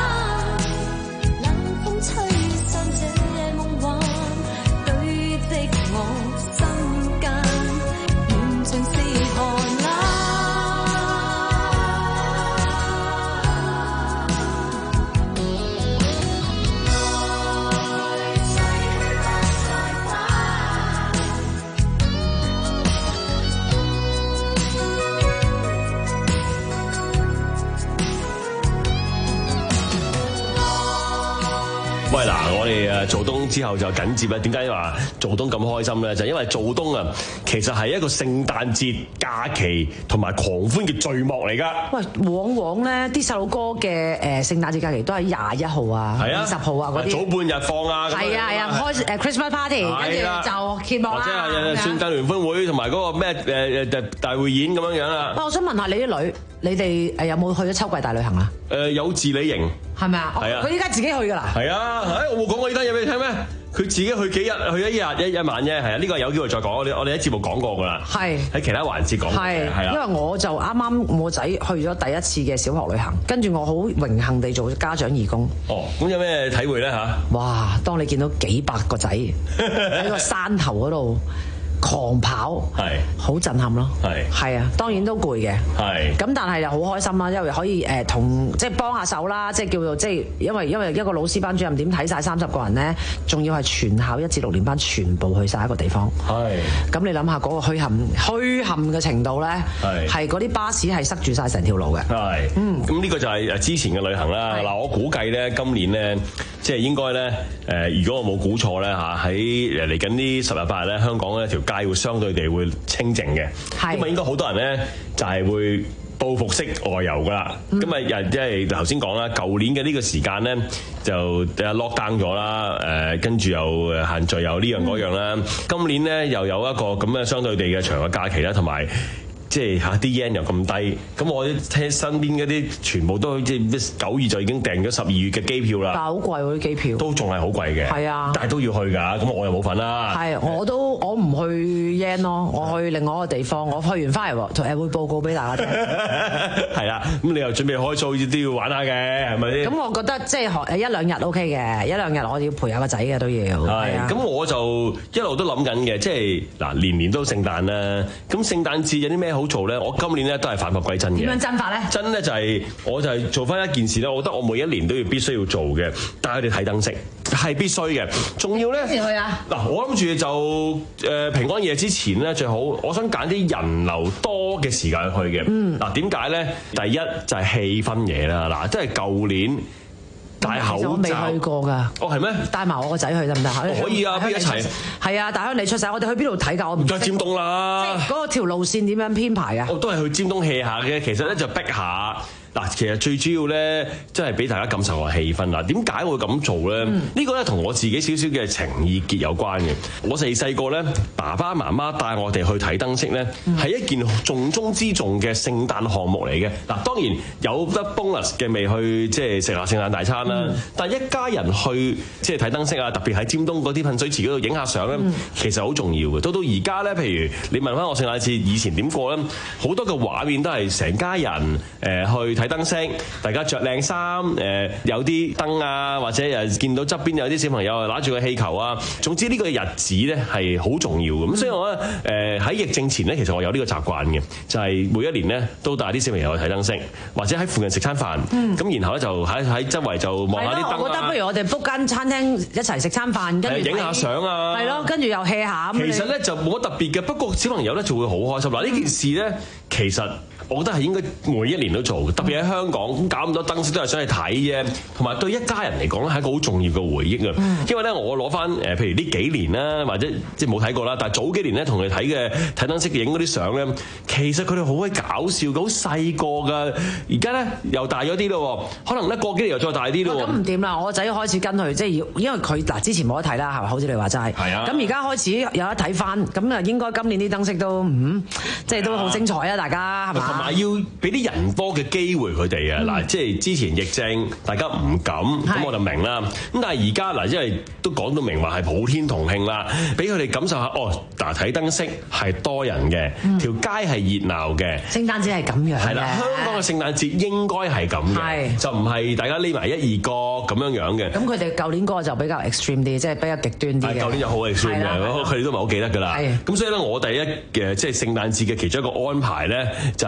喂嗱，我哋誒做冬之後就緊接啦。點解話做冬咁開心咧？就因為做冬啊，其實係一個聖誕節假期同埋狂歡嘅序幕嚟㗎。 喂，往往咧啲細路哥嘅誒聖誕節假期都係廿一號啊、二十號啊嗰啲， 早半日放啊。 係啊係啊，開誒 Christmas party，跟住就揭幕啦。 或者係聖誕聯歡會同埋嗰個咩誒誒大匯演咁樣樣啦。 喂，我想問下你啲女，你哋誒有冇去咗秋季大旅行啊？ 誒有自理營。 係咪啊？係啊！佢依家自己去㗎啦。係啊！誒，我冇講過呢單嘢俾你聽咩？佢自己去幾日？去一日一一晚啫。係啊，呢個有機會再講。我哋我哋喺節目講過㗎啦。係喺其他環節講。係係啊。因為我就啱啱我仔去咗第一次嘅小學旅行，跟住我好榮幸地做家長義工。哦，咁有咩體會咧嚇？哇！當你見到幾百個仔喺個山頭嗰度狂跑，係好震撼咯，係係啊，當然都攰嘅，係咁，但係又好開心啦，因為可以誒同即係幫下手啦，即係叫做即係因為因為一個老師班主任點睇晒三十個人咧，仲要係全校一至六年班全部去晒一個地方，係咁你諗下嗰個墟冚墟冚嘅程度咧，係係嗰啲巴士係塞住晒成條路嘅，係嗯，咁呢個就係誒之前嘅旅行啦。嗱，我估計咧今年咧即係應該咧誒，如果我冇估錯咧嚇，喺誒嚟緊呢十日八日咧，香港咧條街會相對地會清靜嘅，因為應該好多人咧就係會報復式外遊噶啦。咁啊人即係頭先講啦，舊年嘅呢個時間咧就 lock down 咗啦，誒跟住又限聚又呢樣嗰樣啦。今年咧又有一個咁嘅相對地嘅長嘅假期啦，同埋即係嚇啲 yen 又咁低，咁我聽身邊嗰啲全部都即係九月就已經訂咗十二月嘅機票啦。但係好貴喎啲機票，都仲係好貴嘅。係啊，但係都要去㗎，咁我又冇份啦。係，我都我唔去 yen 咯，我去另外一個地方，我去完翻嚟誒會報告俾大家聽。係啦，咁你又準備開數都要玩下嘅，係咪先？咁我覺得即係學一兩日 OK 嘅，一兩日我要陪下個仔嘅都要。係，咁我就一路都諗緊嘅，即係嗱年年都聖誕啦，咁聖誕節有啲咩好做咧？我今年咧都係返璞歸真嘅。點樣真法咧？真咧就係、是、我就係做翻一件事咧，我覺得我每一年都要必須要做嘅，帶佢哋睇燈飾係必須嘅。仲要咧幾時去啊？嗱，我諗住就誒平安夜之前咧最好，我想揀啲人流多嘅時間去嘅。嗯。嗱點解咧？第一就係氣氛嘢啦。嗱，即係舊年。戴口罩，我未去過㗎。哦，係咩？帶埋我個仔去得唔得？可以啊，不如一齊。係啊，大鄉里出世，我哋去邊度睇㗎？我唔再尖東啦。即係嗰個條路線點樣編排啊？我都係去尖東 hea 下嘅，其實咧就逼下。嗱，其實最主要咧，真係俾大家感受下氣氛啦。點解會咁做咧？嗯、呢個咧同我自己少少嘅情意結有關嘅。我細細個咧，爸爸媽媽帶我哋去睇燈飾咧，係、嗯、一件重中之重嘅聖誕項目嚟嘅。嗱，當然有得 bonus 嘅未去，即係食下聖誕大餐啦。嗯、但係一家人去即係睇燈飾啊，特別喺尖東嗰啲噴水池嗰度影下相咧，嗯、其實好重要嘅。到到而家咧，譬如你問翻我聖誕節以前點過咧，好多嘅畫面都係成家人誒、呃、去睇燈飾，大家着靚衫，誒有啲燈啊，或者誒見到側邊有啲小朋友拿住個氣球啊。總之呢個日子咧係好重要嘅。咁、嗯、所以我咧誒喺疫症前咧，其實我有呢個習慣嘅，就係、是、每一年咧都帶啲小朋友去睇燈飾，或者喺附近食餐飯。咁、嗯、然後咧就喺喺周圍就望下啲燈啊。我覺得不如我哋 book 間餐廳一齊食餐飯，跟住影下相啊。係咯，跟住又 hea 下。其實咧就冇乜特別嘅，不過小朋友咧就會好開心。嗱呢、嗯、件事咧，其實我覺得係應該每一年都做嘅，特別喺香港咁搞咁多燈飾都係想去睇啫，同埋對一家人嚟講咧係一個好重要嘅回憶啊！嗯、因為咧我攞翻誒，譬如呢幾年啦，或者即係冇睇過啦，但係早幾年咧同佢睇嘅睇燈飾影嗰啲相咧，其實佢哋好鬼搞笑嘅，好細個㗎。而家咧又大咗啲咯，可能咧過幾年又再大啲咯。咁唔掂啦，我仔開始跟佢，即係要，因為佢嗱之前冇得睇啦，係咪？好似你話齋。係啊。咁而家開始有得睇翻，咁啊應該今年啲燈飾都嗯，即係都好精彩啊！大家係嘛？同埋要俾啲人多嘅機會佢哋啊！嗱、嗯，即係之前疫症，大家唔敢，咁我就明啦。咁但係而家嗱，因為都講到明話係普天同慶啦，俾佢哋感受下哦。嗱，睇燈飾係多人嘅，條、嗯、街係熱鬧嘅。聖誕節係咁樣嘅。係啦，香港嘅聖誕節應該係咁嘅，就唔係大家匿埋一二個咁樣樣嘅。咁佢哋舊年嗰個就比較 extreme 啲，即係比較極端啲嘅。舊年就好 extreme 嘅，佢哋都唔係好記得㗎啦。咁所以咧，我第一嘅即係聖誕節嘅其中一個安排咧，就係、是。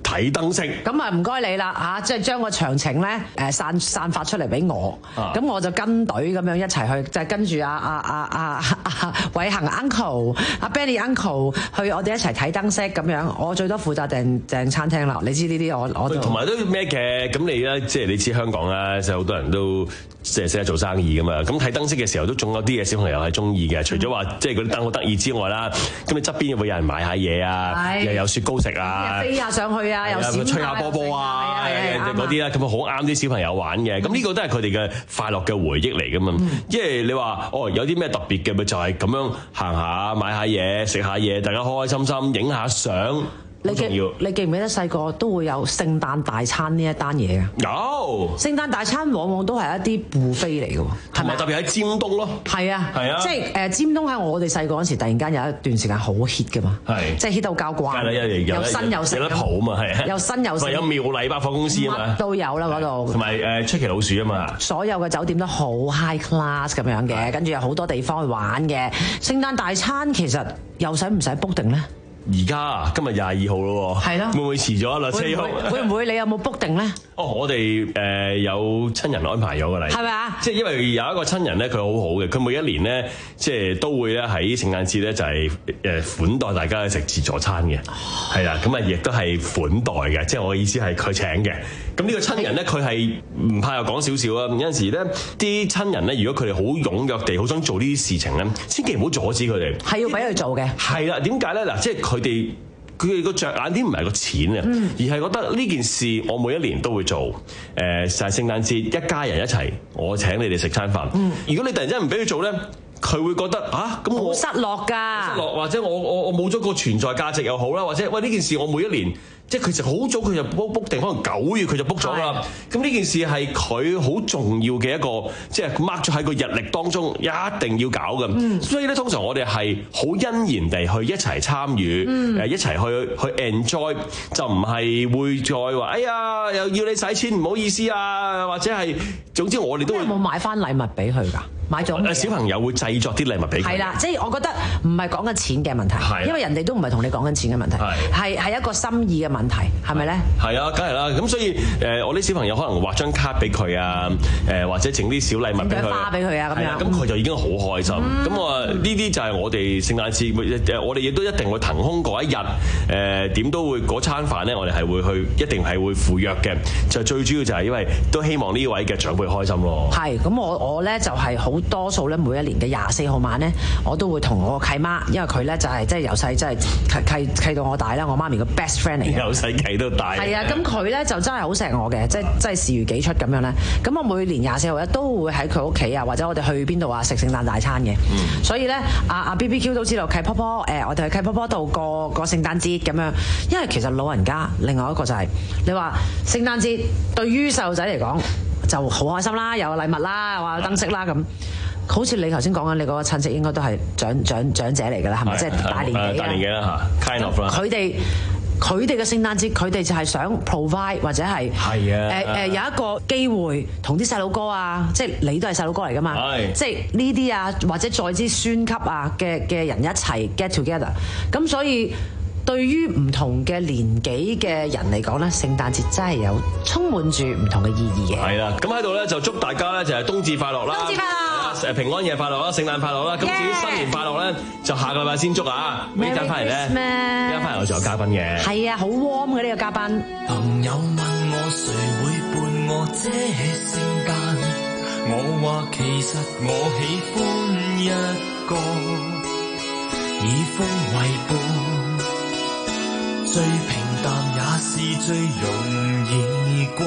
睇燈飾。 咁啊唔該你啦嚇，即係將個詳情咧誒散散發出嚟俾我，咁、啊、我就跟隊咁樣一齊去，就係、跟住阿阿阿阿阿偉恒 uncle、阿 Benny uncle 去，我哋一齊睇燈飾咁樣。我最多負責訂訂餐廳啦，你知呢啲我我同埋都咩嘅？咁你咧即係你知香港啦，即係好多人都即係識得做生意噶嘛。咁睇燈飾嘅時候都總有啲嘢小朋友係中意嘅，除咗話即係嗰啲燈好得意之外啦，咁你側邊會有人買下嘢啊，又有雪糕食啊， 飛下上去啊，又吹下波波啊，嗰啲啦，咁啊好啱啲小朋友玩嘅。咁呢個都係佢哋嘅快樂嘅回憶嚟噶嘛。因為你話哦有啲咩特別嘅咪就係咁樣行下買下嘢食下嘢，大家開開心心影下相。 你記你記唔記得細個都會有聖誕大餐呢一單嘢啊？ 有聖誕大餐往往都係一啲buffet嚟嘅喎， 係咪特別喺尖東咯？ 係啊， 係啊， 即係誒尖東喺我哋細個嗰時，突然間有一段時間好 hit 嘅嘛，係即係 hit 到交關，又新又食， 有得蒲啊嘛，係啊， 又新又食， 有妙麗百貨公司啊嘛， 都有啦嗰度， 同埋誒出奇老鼠啊嘛， 所有嘅酒店都好 high class 咁樣嘅，跟住有好多地方去玩嘅。聖誕大餐其實又使唔使 book 定咧？ 而家啊，今日廿二號咯喎，係咯，會唔會遲咗啦？四號會唔會你有冇 book 定咧？ 哦，我哋誒有親人安排咗㗎啦，係咪啊？即係因為有一個親人咧，佢好好嘅，佢每一年咧，即係都會咧喺聖誕節咧就係誒款待大家去食自助餐嘅，係啦，咁啊亦都係款待嘅，即係我嘅意思係佢請嘅。咁呢個親人咧，佢係唔怕又講少少啊。有陣時咧，啲親人咧，如果佢哋好踴躍地好想做呢啲事情咧，千祈唔好阻止佢哋。係要俾佢做嘅。係啦，點解咧？嗱，即係佢哋佢哋個着眼點唔係個錢啊，嗯、而係覺得呢件事我每一年都會做。誒、呃，就係聖誕節一家人一齊，我請你哋食餐飯。嗯、如果你突然之間唔俾佢做咧，佢會覺得啊，咁我好失落㗎，失落或者我我我冇咗個存在價值又好啦，或者喂呢件事我每一年。即係其實好早佢就 book book 定，可能九月佢就 book 咗啦。咁呢件事係佢好重要嘅一個，即係 mark 咗喺個日曆當中，一定要搞嘅。嗯、所以咧，通常我哋係好欣然地去一齊參與，誒、嗯、一齊去去 enjoy，就唔係會再話哎呀又要你使錢唔好意思啊，或者係總之我哋都會。有冇買翻禮物俾佢㗎？買咗小朋友會製作啲禮物俾佢。係啦，即係我覺得唔係講緊錢嘅問題，的因為人哋都唔係同你講緊錢嘅問題，係係的一個心意嘅問題，係咪咧？係啊，梗係啦。咁所以誒，我啲小朋友可能畫張卡俾佢啊，誒或者整啲小禮物俾佢，花俾佢啊咁樣。咁佢就已經好開心。咁我呢啲就係我哋聖誕節，我哋亦都一定會騰空嗰一日，誒點都會嗰餐飯咧，我哋係會去，一定係會赴約嘅。就最主要就係因為都希望呢位嘅長輩開心咯。係，咁我我咧就係好。多數咧每一年嘅廿四號晚咧，我都會同我個契媽，因為佢咧就係即係由細即係契契契到我大啦，我媽咪個 best friend 嚟嘅。由細契到大。係啊，咁佢咧就真係好錫我嘅，即係即係視如己出咁樣咧。咁我每年廿四號咧都會喺佢屋企啊，或者我哋去邊度啊食聖誕大餐嘅。嗯、所以咧，阿阿 B B Q 都知道契婆婆誒，我哋去契婆婆度過個聖誕節咁樣。因為其實老人家另外一個就係、是、你話聖誕節對於細路仔嚟講就好開心啦，有禮物啦，又話有燈飾啦咁。好似你頭先講緊，你嗰個親戚應該都係長長長者嚟㗎啦，係咪？即係大年紀大年紀啦嚇 kind of 啦。佢哋佢哋嘅聖誕節，佢哋就係想 provide 或者係係啊誒誒有一個機會同啲細佬哥啊，即係你都係細佬哥嚟㗎嘛，即係呢啲啊或者再之孫級啊嘅嘅人一齊 get together，咁所以。對於唔同嘅年紀嘅人嚟講咧，聖誕節真係有充滿住唔同嘅意義嘅。係啦，咁喺度咧就祝大家咧就係冬至快樂啦，冬至快樂，誒平安夜快樂啦，聖誕快樂啦。咁至於新年快樂咧，就下個禮拜先祝啊。呢陣翻嚟咧，呢陣翻嚟我仲有嘉賓嘅。係啊，好 warm 嘅呢個嘉賓。 朋友問我誰會伴我這聖誕，我話其實我喜歡一個，以風為伴。最平淡也是最容易過，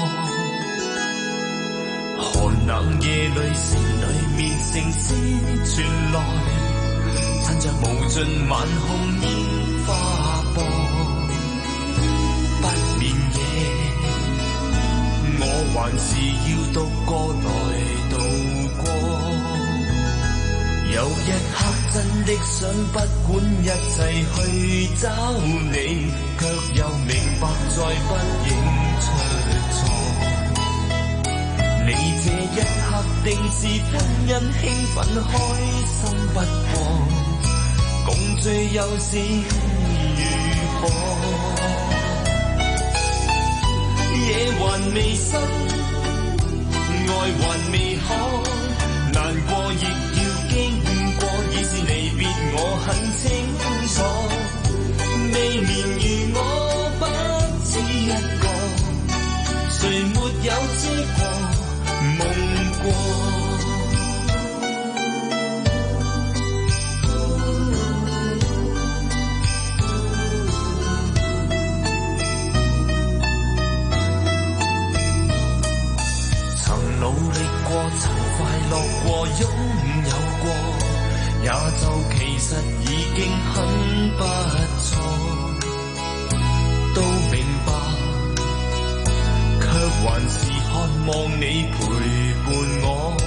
寒冷夜裏城裏面城市傳來，趁着無盡晚空煙花播，不眠夜，我還是要獨個來度過。有一刻真的想不管一切去找你，卻又明白再不應出錯。你這一刻定是歡欣興奮開心不過，共聚又是如何？ 還未生，愛還未可，難過亦要經過，已是離別我很清楚，未眠如我不止一個，誰沒有知過夢過。努力過，曾快樂過，擁有過，也就其實已經很不錯。都明白，卻還是渴望你陪伴我。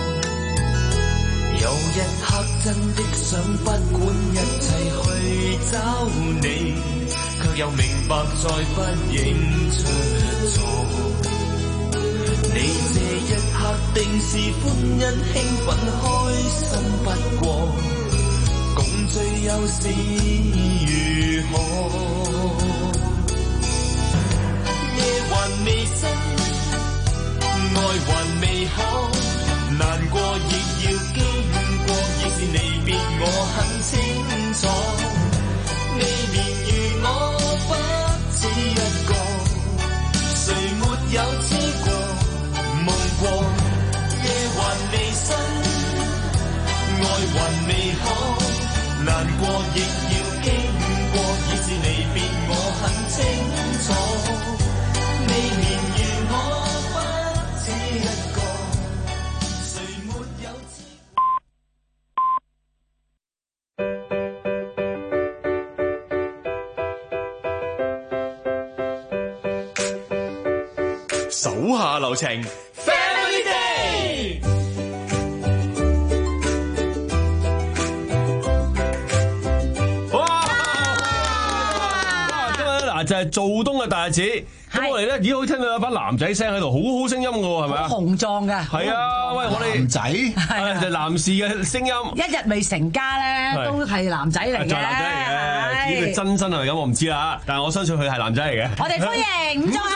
有一刻真的想不管一切去找你，卻又明白再不認出錯。你這一刻定是歡欣興奮開心不過，共聚又是如何？夜還未深，愛還未可，難過亦要經過，已是離別我很清楚，未眠如我不止一個，誰沒有知過夢過，夜還未深，愛還未可，難過亦要經過，已是離別我很清楚，未眠如我不止一個，誰沒有知。 手下留情。 Family Day， 哇！今日嗱就係做冬嘅大日子，咁我哋咧咦好聽到有班男仔聲喺度，好好聲音嘅喎，係咪啊？ 好雄壯嘅。 係啊，喂，我哋男仔係就男士嘅聲音， 一日未成家咧，都係男仔嚟嘅。 就係男仔嚟嘅，至於佢真身係咪咁我唔知啦，但係我相信佢係男仔嚟嘅。 我哋歡迎伍仲衡。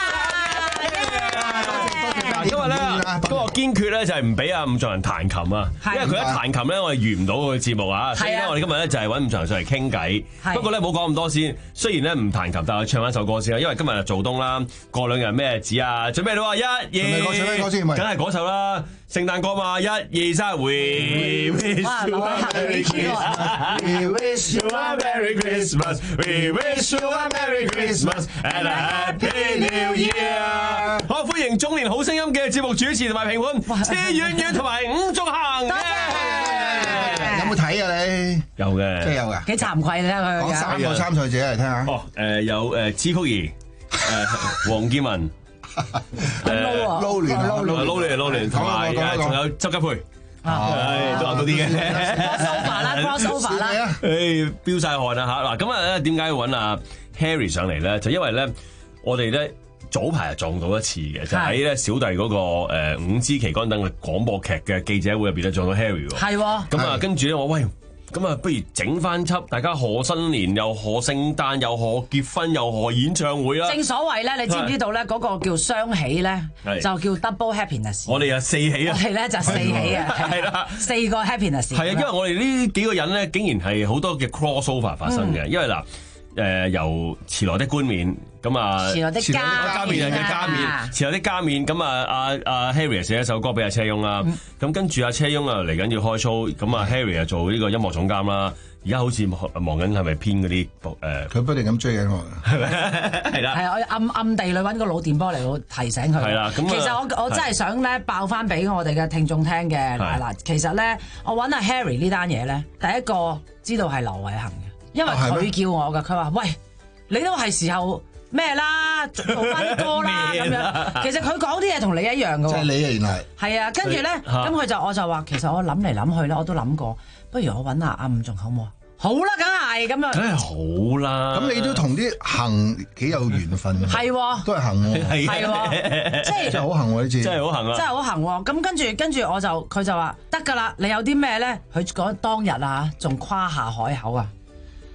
今日咧，嗰個堅決咧就係唔俾阿伍仲衡彈琴啊，因為佢一彈琴咧，我哋遇唔到佢嘅節目啊，所以咧我哋今日咧就係揾伍仲衡上嚟傾偈。不過咧冇講咁多先，雖然咧唔彈琴，但係我唱翻首歌先啦，因為今日做冬啦，過兩日咩日子啊？準備啦喎，一、二，準備唱咩歌先？ 梗係嗰首啦，聖誕歌嘛，一、二、三，We wish you a Merry Christmas, We wish you a Merry Christmas, We wish you a Merry Christmas and a Happy New Year。好，歡迎中年好聲音嘅節目主持同埋評判車婉婉同埋伍仲衡。 有冇睇啊你？ 有嘅， 真係有㗎。 幾慚愧咧佢。 講三個參賽者嚟聽下。 哦，誒有誒支嚳儀，誒黃建文，誒撈亂啊， 撈亂撈亂，同埋誒仲有周吉佩。係都諗到啲嘅 crossover 啦 crossover 啦， 誒飆晒汗啊嚇！嗱咁啊咧點解要揾阿 Harry 上嚟咧？就因為咧我哋咧早排係撞到一次嘅，就喺咧小弟嗰個誒五支旗杆等嘅廣播劇嘅記者會入邊咧撞到 Harry 喎。係喎。咁啊跟住咧我喂。咁啊，不如整翻輯，大家賀新年又賀聖誕又賀結婚又賀演唱會啦。正所謂咧，你知唔知道咧？嗰個叫雙喜咧，就叫 double happiness。我哋有四喜啊！我哋咧就四喜啊！係啦，四個 happiness。係啊，因為我哋呢幾個人咧，竟然係好多嘅 crossover 發生嘅，因為嗱。誒由遲來的冠冕咁啊，遲來的加冕嘅加冕，遲來的加冕咁啊，阿阿 Harry 寫一首歌俾阿車翁啦，咁跟住阿車翁啊嚟緊要開 show，咁啊 Harry 啊做呢個音樂總監啦，而家好似忙緊係咪編嗰啲誒？佢不斷咁追緊我，係咪？係啦，係我暗暗地裏揾個腦電波嚟提醒佢。係啦，咁其實我我真係想咧爆翻俾我哋嘅聽眾聽嘅嗱，其實咧我揾阿 Harry 呢單嘢咧，第一個知道係劉偉恒。因為佢叫我㗎，佢話：喂，你都係時候咩啦，做翻啲歌啦咁樣。其實佢講啲嘢同你一樣㗎喎。即係你啊，原來係啊，跟住咧，咁佢就我就話，其實我諗嚟諗去咧，我都諗過，不如我揾下阿伍仲衡好唔好？好啦，梗係咁樣。梗係好啦。咁你都同啲衡幾有緣分㗎。係喎，都係衡喎。係喎，即係真係好衡喎呢次。真係好衡啊！真係好衡喎。咁跟住跟住我就佢就話得㗎啦，你有啲咩咧？佢講當日啊，仲誇下海口啊！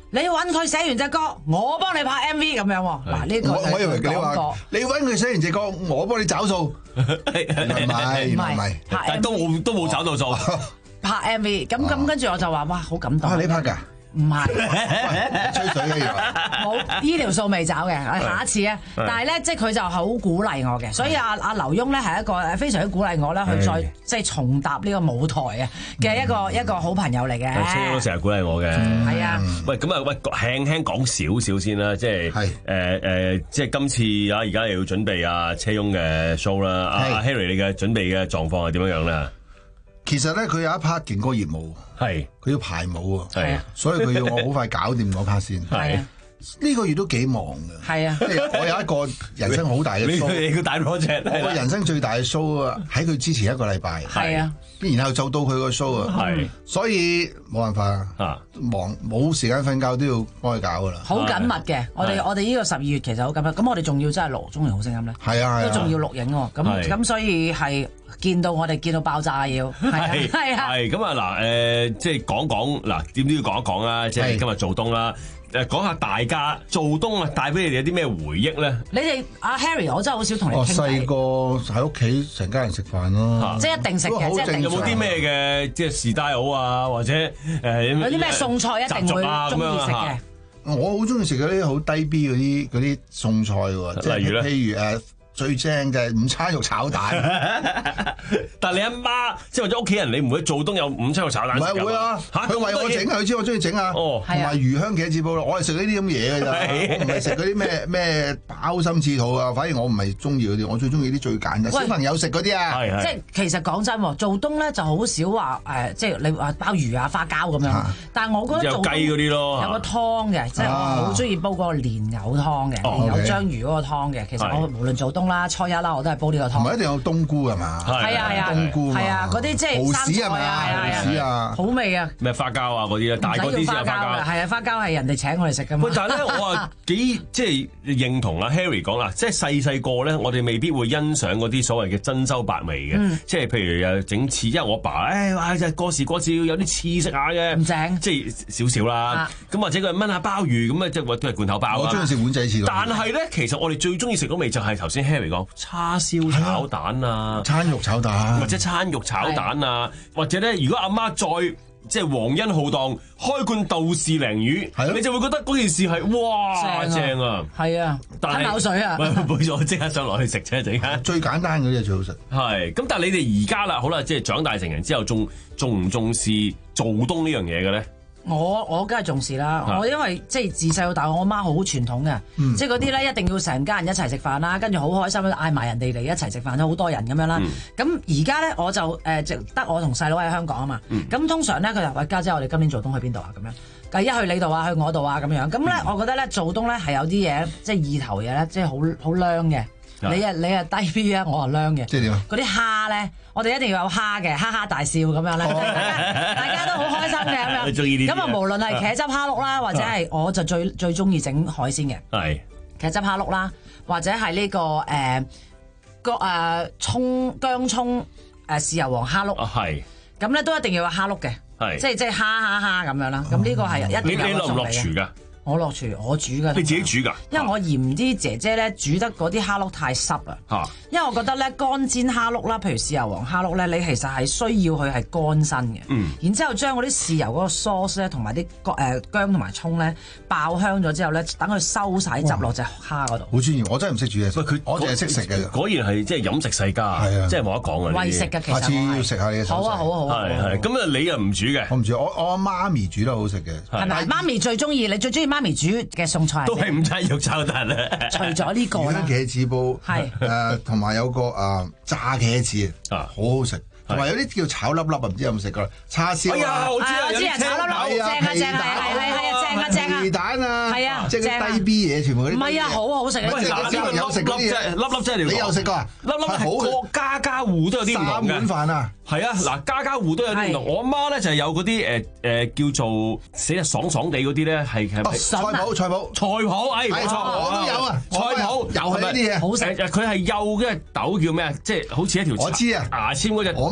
你揾佢寫完隻歌，我幫你拍 M V 咁樣喎。嗱呢個我我以為你話你揾佢寫完隻歌，我幫你找數。唔係唔係， 但係都冇都冇找到數。 拍 M V 咁咁跟住我就話哇好感動。 啊你拍㗎？ 唔係吹水嘅樣， 冇醫療數未找嘅，下一次啊！但係咧，即係佢就好鼓勵我嘅，所以阿阿劉墉咧係一個非常之鼓勵我咧去再即係重踏呢個舞台啊嘅一個一個好朋友嚟嘅。 車墉都成日鼓勵我嘅， 係啊！ 喂，咁啊喂，輕輕講少少先啦，即係誒誒，即係今次啊，而家又要準備阿車墉嘅 show 啦。阿 Harry 你嘅準備嘅狀況係點樣樣咧？ 其實咧，佢有一 part 勁歌熱舞， 係佢要排舞啊， 係， 所以佢要我好快搞掂嗰 part 先。 係呢個月都幾忙嘅， 係啊， 我有一個人生好大嘅 show， 你個大 project， 我個人生最大嘅 show 啊，喺佢之前一個禮拜， 係啊， 然後就到佢個 show 啊， 係， 所以冇辦法啊，忙冇時間瞓覺都要幫佢搞噶啦， 好緊密嘅。我哋我哋呢個十二月其實好緊密，咁我哋仲要真係錄中年好聲音咧， 係啊， 都仲要錄影喎，咁咁所以係。見到我哋見到爆炸要係係啊， 係咁啊嗱誒，即係講講嗱，點都要講一講啦，即係今日做冬啦，誒講下大家做冬啊，帶俾你哋有啲咩回憶咧？ 你哋阿 Harry，我真係好少同你傾偈。 我細個喺屋企成家人食飯咯， 即係一定食嘅，即係一定。 有冇啲咩嘅即係士大佬啊，或者誒有啲咩餸菜一定會中意食嘅？ 我好中意食嗰啲好低 B 嗰啲嗰啲餸菜喎，即係譬如誒。最正就係午餐肉炒蛋， 但係你阿媽即係或者屋企人，你唔會做冬有午餐肉炒蛋食㗎？ 唔係會啊，佢為我整，佢知我中意整啊。哦，同埋魚香茄子煲咯，我係食呢啲咁嘢嘅咋，我唔係食嗰啲咩咩鮑參翅肚啊。反而我唔係中意嗰啲，我最中意啲最簡單，小朋友食嗰啲啊。 即係其實講真喎，做冬咧就好少話誒，即係你話鮑魚啊、花膠咁樣。但係我覺得做冬有雞嗰啲咯， 有個湯嘅，即係我好中意煲嗰個蓮藕湯嘅，蓮藕章魚嗰個湯嘅。其實我無論做冬啦、初一啦，我都係煲呢個湯。 唔係一定有冬菇係嘛？ 係啊係啊， 冬菇係啊，嗰啲即係生菜啊， 蠔豉啊， 好味啊！ 咩花膠啊嗰啲咧，大嗰啲先有花膠。 係啊，花膠係人哋請我哋食㗎嘛。 喂，但係咧，我話幾即係認同阿 Harry 講啦，即係細細個咧，我哋未必會欣賞嗰啲所謂嘅珍饈百味嘅，即係譬如又整翅，因為我爸誒哇，就過時過節要有啲翅食下嘅， 唔正， 即係少少啦。咁或者佢燜下鮑魚咁啊，即係都係罐頭鮑啊。 我中意食碗仔翅。 但係咧，其實我哋最中意食嗰味就係頭先 Harry 講叉燒炒蛋啊， 餐肉炒蛋， 或者餐肉炒蛋啊，或者咧，如果阿媽再即係皇恩浩蕩開罐豆豉鯪魚，你就會覺得嗰件事係哇正啊， 係啊，吞口水啊， 背咗即刻上落去食啫，陣間最簡單嗰啲最好食。 係咁，但係你哋而家啦，好啦，即係長大成人之後，仲重唔重視做冬呢樣嘢嘅咧？ 我我梗係重視啦，我因為即係自細到大，我媽好傳統嘅，嗯、即係嗰啲咧一定要成家人一齊食飯啦，跟住好開心嗌埋人哋嚟一齊食飯，都好多人咁樣啦。咁而家咧我就誒就得我同細佬喺香港啊嘛，咁、嗯、通常咧佢就話家姐，我哋今年做冬去邊度啊？咁樣，咁一去你度啊，去我度啊咁樣。咁咧、嗯、我覺得咧做冬咧係有啲嘢即係意頭嘢咧，即係好好靚嘅。你啊你啊低 B 啊，我啊靚嘅。即係點啊？嗰啲蝦咧，我哋一定要有蝦嘅，哈哈大笑咁樣咧，大家都好開心嘅咁樣。你中意呢啲？咁啊，無論係茄汁蝦碌啦，或者係我就最最中意整海鮮嘅。係茄汁蝦碌啦，或者係呢個誒個誒葱薑葱誒豉油黃蝦碌。啊係。咁咧都一定要有蝦碌嘅。係。即係即係蝦蝦蝦咁樣啦。咁呢個係一定有。你你落唔落廚㗎？我落廚，我煮㗎。你自己煮㗎？因為我嫌啲姐姐咧煮得嗰啲蝦碌太濕啊。嚇！因為我覺得咧乾煎蝦碌啦，譬如豉油黃蝦碌咧，你其實係需要佢係乾身嘅。嗯。然之後將嗰啲豉油嗰個 sauce 咧，同埋啲誒薑同埋葱咧爆香咗之後咧，等佢收晒汁落隻蝦嗰度。好專業，我真係唔識煮嘢。佢我淨係識食嘅。果然係即係飲食世家，係啊，即係冇得講啊！為食嘅其實。下次要食下你嘅手勢。好啊好啊好啊！係係。咁啊，你又唔煮嘅？我唔煮，我我媽咪煮得好食嘅。係咪？媽咪最中意你最中意媽咪煮嘅餸菜都係午餐肉炒蛋啊！除咗呢個啦，茄子煲係誒，同埋有個誒炸茄子啊，好好食。同埋有啲叫炒粒粒啊，唔知有冇食過？叉燒啊，係啊，我知啊，有啲炒粒粒，正啊正啊，係係係啊，正啊正啊，魚蛋啊，係啊，即係低 B 嘢，全部嗰啲唔係啊，好好食啊！喂，嗱，小朋友食嗰啲粒粒真係你有食過啊？粒粒係個家家戶都有啲唔同嘅。三碗飯啊！係啊，嗱，家家戶都有啲唔同。我媽咧就係有嗰啲誒誒叫做死得爽爽地嗰啲咧，係係菜脯菜脯菜脯，哎冇錯，我都有啊，菜脯又係呢啲嘢，好食。佢係幼嘅豆叫咩啊？即係好似一條我知啊牙籤嗰隻。我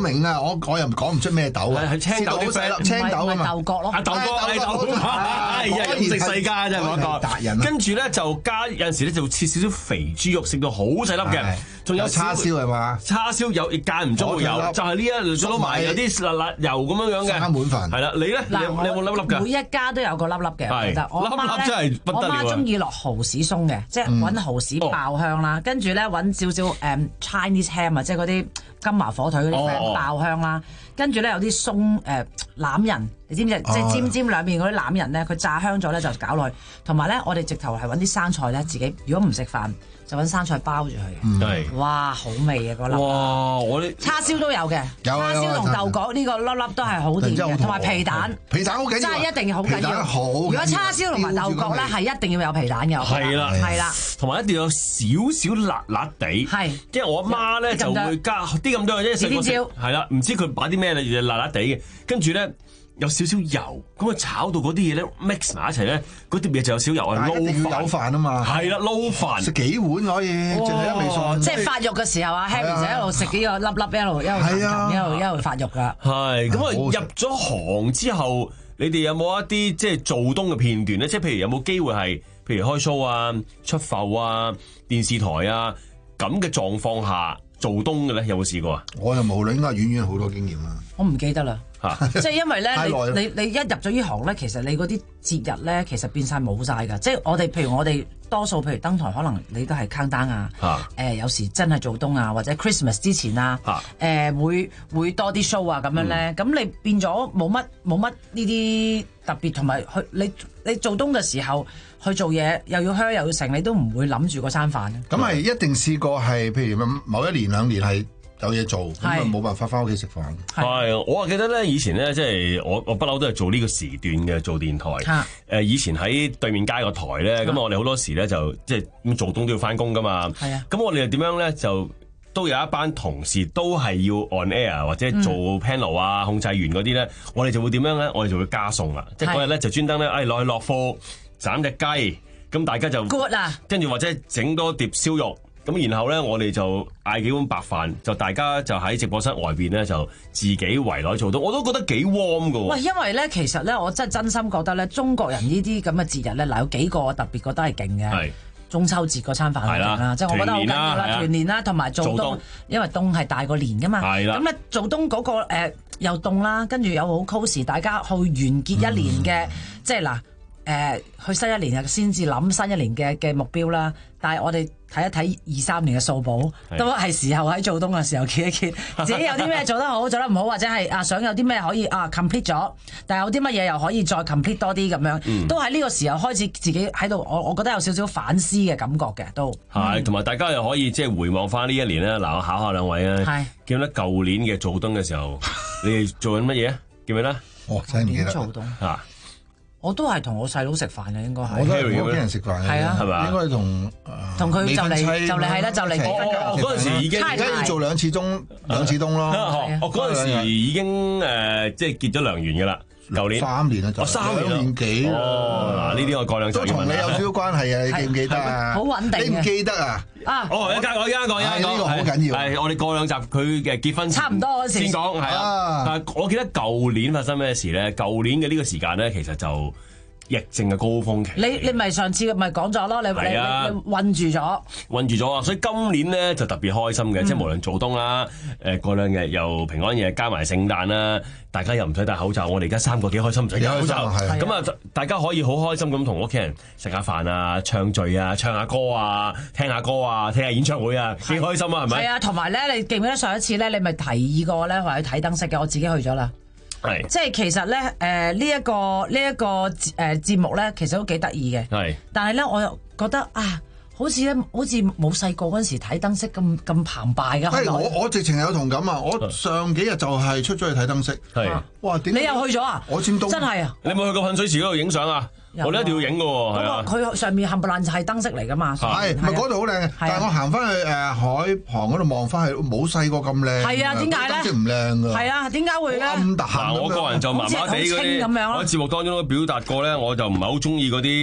明啊，我我又講唔出咩豆啊， 係青豆啲細粒青豆啊嘛， 豆角咯， 啊豆角係豆角，係飲食世家真係我講。 達人， 跟住咧就加有陣時咧就切少少肥豬肉，食到好細粒嘅，仲有叉燒係嘛？ 叉燒有間唔中會有，就係呢一攞埋有啲辣辣油咁樣樣嘅三碗飯。 係啦，你咧你有你有冇粒粒㗎？ 每一家都有個粒粒嘅， 係我媽粒粒真係不得了啊！ 我媽中意落蠔豉鬆嘅，即係揾蠔豉爆香啦，跟住咧揾少少誒 Chinese ham 啊，即係嗰啲金麻火腿嗰啲爆香啦，跟住咧有啲鬆誒欖仁，你知唔知？即係尖尖兩面嗰啲欖仁咧，佢炸香咗咧就搞落去，同埋咧我哋直頭係揾啲生菜咧，自己如果唔食飯就揾生菜包住佢， 係哇好味啊嗰粒！ 哇！我啲叉燒都有嘅，叉燒同豆角呢個粒粒都係好掂嘅，同埋皮蛋， 皮蛋好緊要， 真係一定好緊要。如果叉燒同埋豆角咧，係一定要有皮蛋嘅。 係啦， 係啦， 同埋一定要有少少辣辣地。係，即係我阿媽咧就會加啲咁多嘅啫。 指天椒係啦，唔知佢擺啲咩嚟辣辣地嘅，跟住咧。有少少油，咁啊炒到嗰啲嘢咧 mix 埋一齊咧，嗰碟嘢就有少油啊，撈飯有飯啊嘛， 係啦，撈飯食幾碗可以，淨係一味餸。 即係發育嘅時候啊 ，Harry 就一路食幾個粒粒，一路一路彈一路一路發育噶。 係咁啊，入咗行之後，你哋有冇一啲即係做冬嘅片段咧？即係譬如有冇機會係，譬如開 show 啊、出埠啊、電視台啊咁嘅狀況下做冬嘅咧？有冇試過啊？ 我又冇啦，應該遠遠好多經驗啦。 我唔記得啦。即係因為咧，你你你一入咗呢行咧，其實你嗰啲節日咧，其實變晒冇晒㗎。即係我哋，譬如我哋多數，譬如登台，可能你都係 countdown 啊，誒、啊呃、有時真係做冬啊，或者 Christmas 之前啊，誒、呃、會會多啲 show 啊咁樣咧，咁、嗯、你變咗冇乜冇乜呢啲特別，同埋去你你做冬嘅時候去做嘢，又要香又要成，你都唔會諗住嗰餐飯。 咁係一定試過係，譬如某一年兩年係。有嘢做，咁啊冇辦法翻屋企食飯。 係，我啊記得咧，以前咧即係我我不嬲都係做呢個時段嘅做電台。誒，以前喺對面街個台咧，咁我哋好多時咧就即係咁做冬都要翻工噶嘛。係啊。咁我哋又點樣咧？就都有一班同事都係要 on air 或者做 panel 啊、控制員嗰啲咧，我哋就會點樣咧？我哋就會加餸啦。即係嗰日咧就專登咧，誒落去落貨斬隻雞，咁大家就 good 啊， 跟住或者整多碟燒肉。咁然後咧，我哋就嗌幾碗白飯，就大家就喺直播室外邊咧，就自己圍內做到，我都覺得幾 warm 㗎喎。 喂，因為咧，其實咧，我真係真心覺得咧，中國人呢啲咁嘅節日咧，嗱有幾個特別覺得係勁嘅。係中秋節嗰餐飯好勁啦，即係我覺得好緊要啦，團年啦，同埋做冬，做冬因為冬係大過年㗎嘛。係啦。咁咧做冬嗰、那個、呃、又凍啦，跟住又好 cosy， 大家去完結一年嘅，嗯、即係嗱誒去新一年先至諗新一年嘅嘅目標啦。但係我哋睇一睇二三年嘅數簿，都係時候喺做冬嘅時候揭一揭，自己有啲咩做得好，做得唔好，或者係啊想有啲咩可以啊 complete 咗，但係有啲乜嘢又可以再 complete 多啲咁樣，嗯、都喺呢個時候開始自己喺度，我我覺得有少少反思嘅感覺嘅都。係，同埋大家又可以即係回望翻呢一年咧。嗱，我考下兩位啊，記唔記得舊年嘅做冬嘅時候，你哋做緊乜嘢啊？記唔記得？哦，真係唔記得。做冬啊！我都係同我細佬食飯嘅，應該係。我都係同屋企人食飯嘅，係啊，係嘛？應該同同佢就嚟就嚟係啦，就嚟。我嗰陣時已經而家要做兩次冬兩次冬咯。我嗰陣時已經誒即係結咗良緣嘅啦。舊年三年啦，就三年幾哦。嗱，呢啲我過兩集都同你有少少關係啊！你記唔記得啊？好穩定。你唔記得啊？啊！哦，一間講一間講一間講，呢個好緊要。係我哋過兩集佢嘅結婚差唔多嗰時先講係啊。但係我記得舊年發生咩事咧？舊年嘅呢個時間咧，其實就疫症嘅高峰期。你你咪上次咪講咗咯？你你你困住咗，困住咗啊！所以今年咧就特別開心嘅，即係無論做冬啦，誒過兩日又平安夜加埋聖誕啦，大家又唔使戴口罩。我哋而家三個幾開心，唔使戴口罩。咁啊，大家可以好開心咁同屋企人食下飯啊、唱聚啊、唱下歌啊、聽下歌啊、聽下演唱會啊，幾開心啊，係咪？係啊，同埋咧，你記唔記得上一次咧，你咪提議過咧話去睇燈飾嘅？我自己去咗啦。係，即係其實咧，誒呢一個呢一、這個誒、呃、節目咧，其實都幾得意嘅。係，但係咧，我又覺得啊，好似咧，好似冇細個嗰陣時睇燈飾咁咁澎湃㗎。係，我我直情有同感啊！我上幾日就係出咗去睇燈飾。係，哇！點你又去咗啊？我尖東真係啊！你有冇去過噴水池嗰度影相啊？我哋一定要影㗎喎，係啊！佢上面冚唪唥就係燈飾嚟㗎嘛，係咪嗰度好靚嘅？但係我行翻去誒海旁嗰度望翻去，冇細個咁靚。係啊，點解咧？燈飾唔靚㗎。係啊，點解會咧？暗淡咁樣。嗱，我個人就麻麻地嗰啲，我喺節目當中都表達過咧，我就唔係好中意嗰啲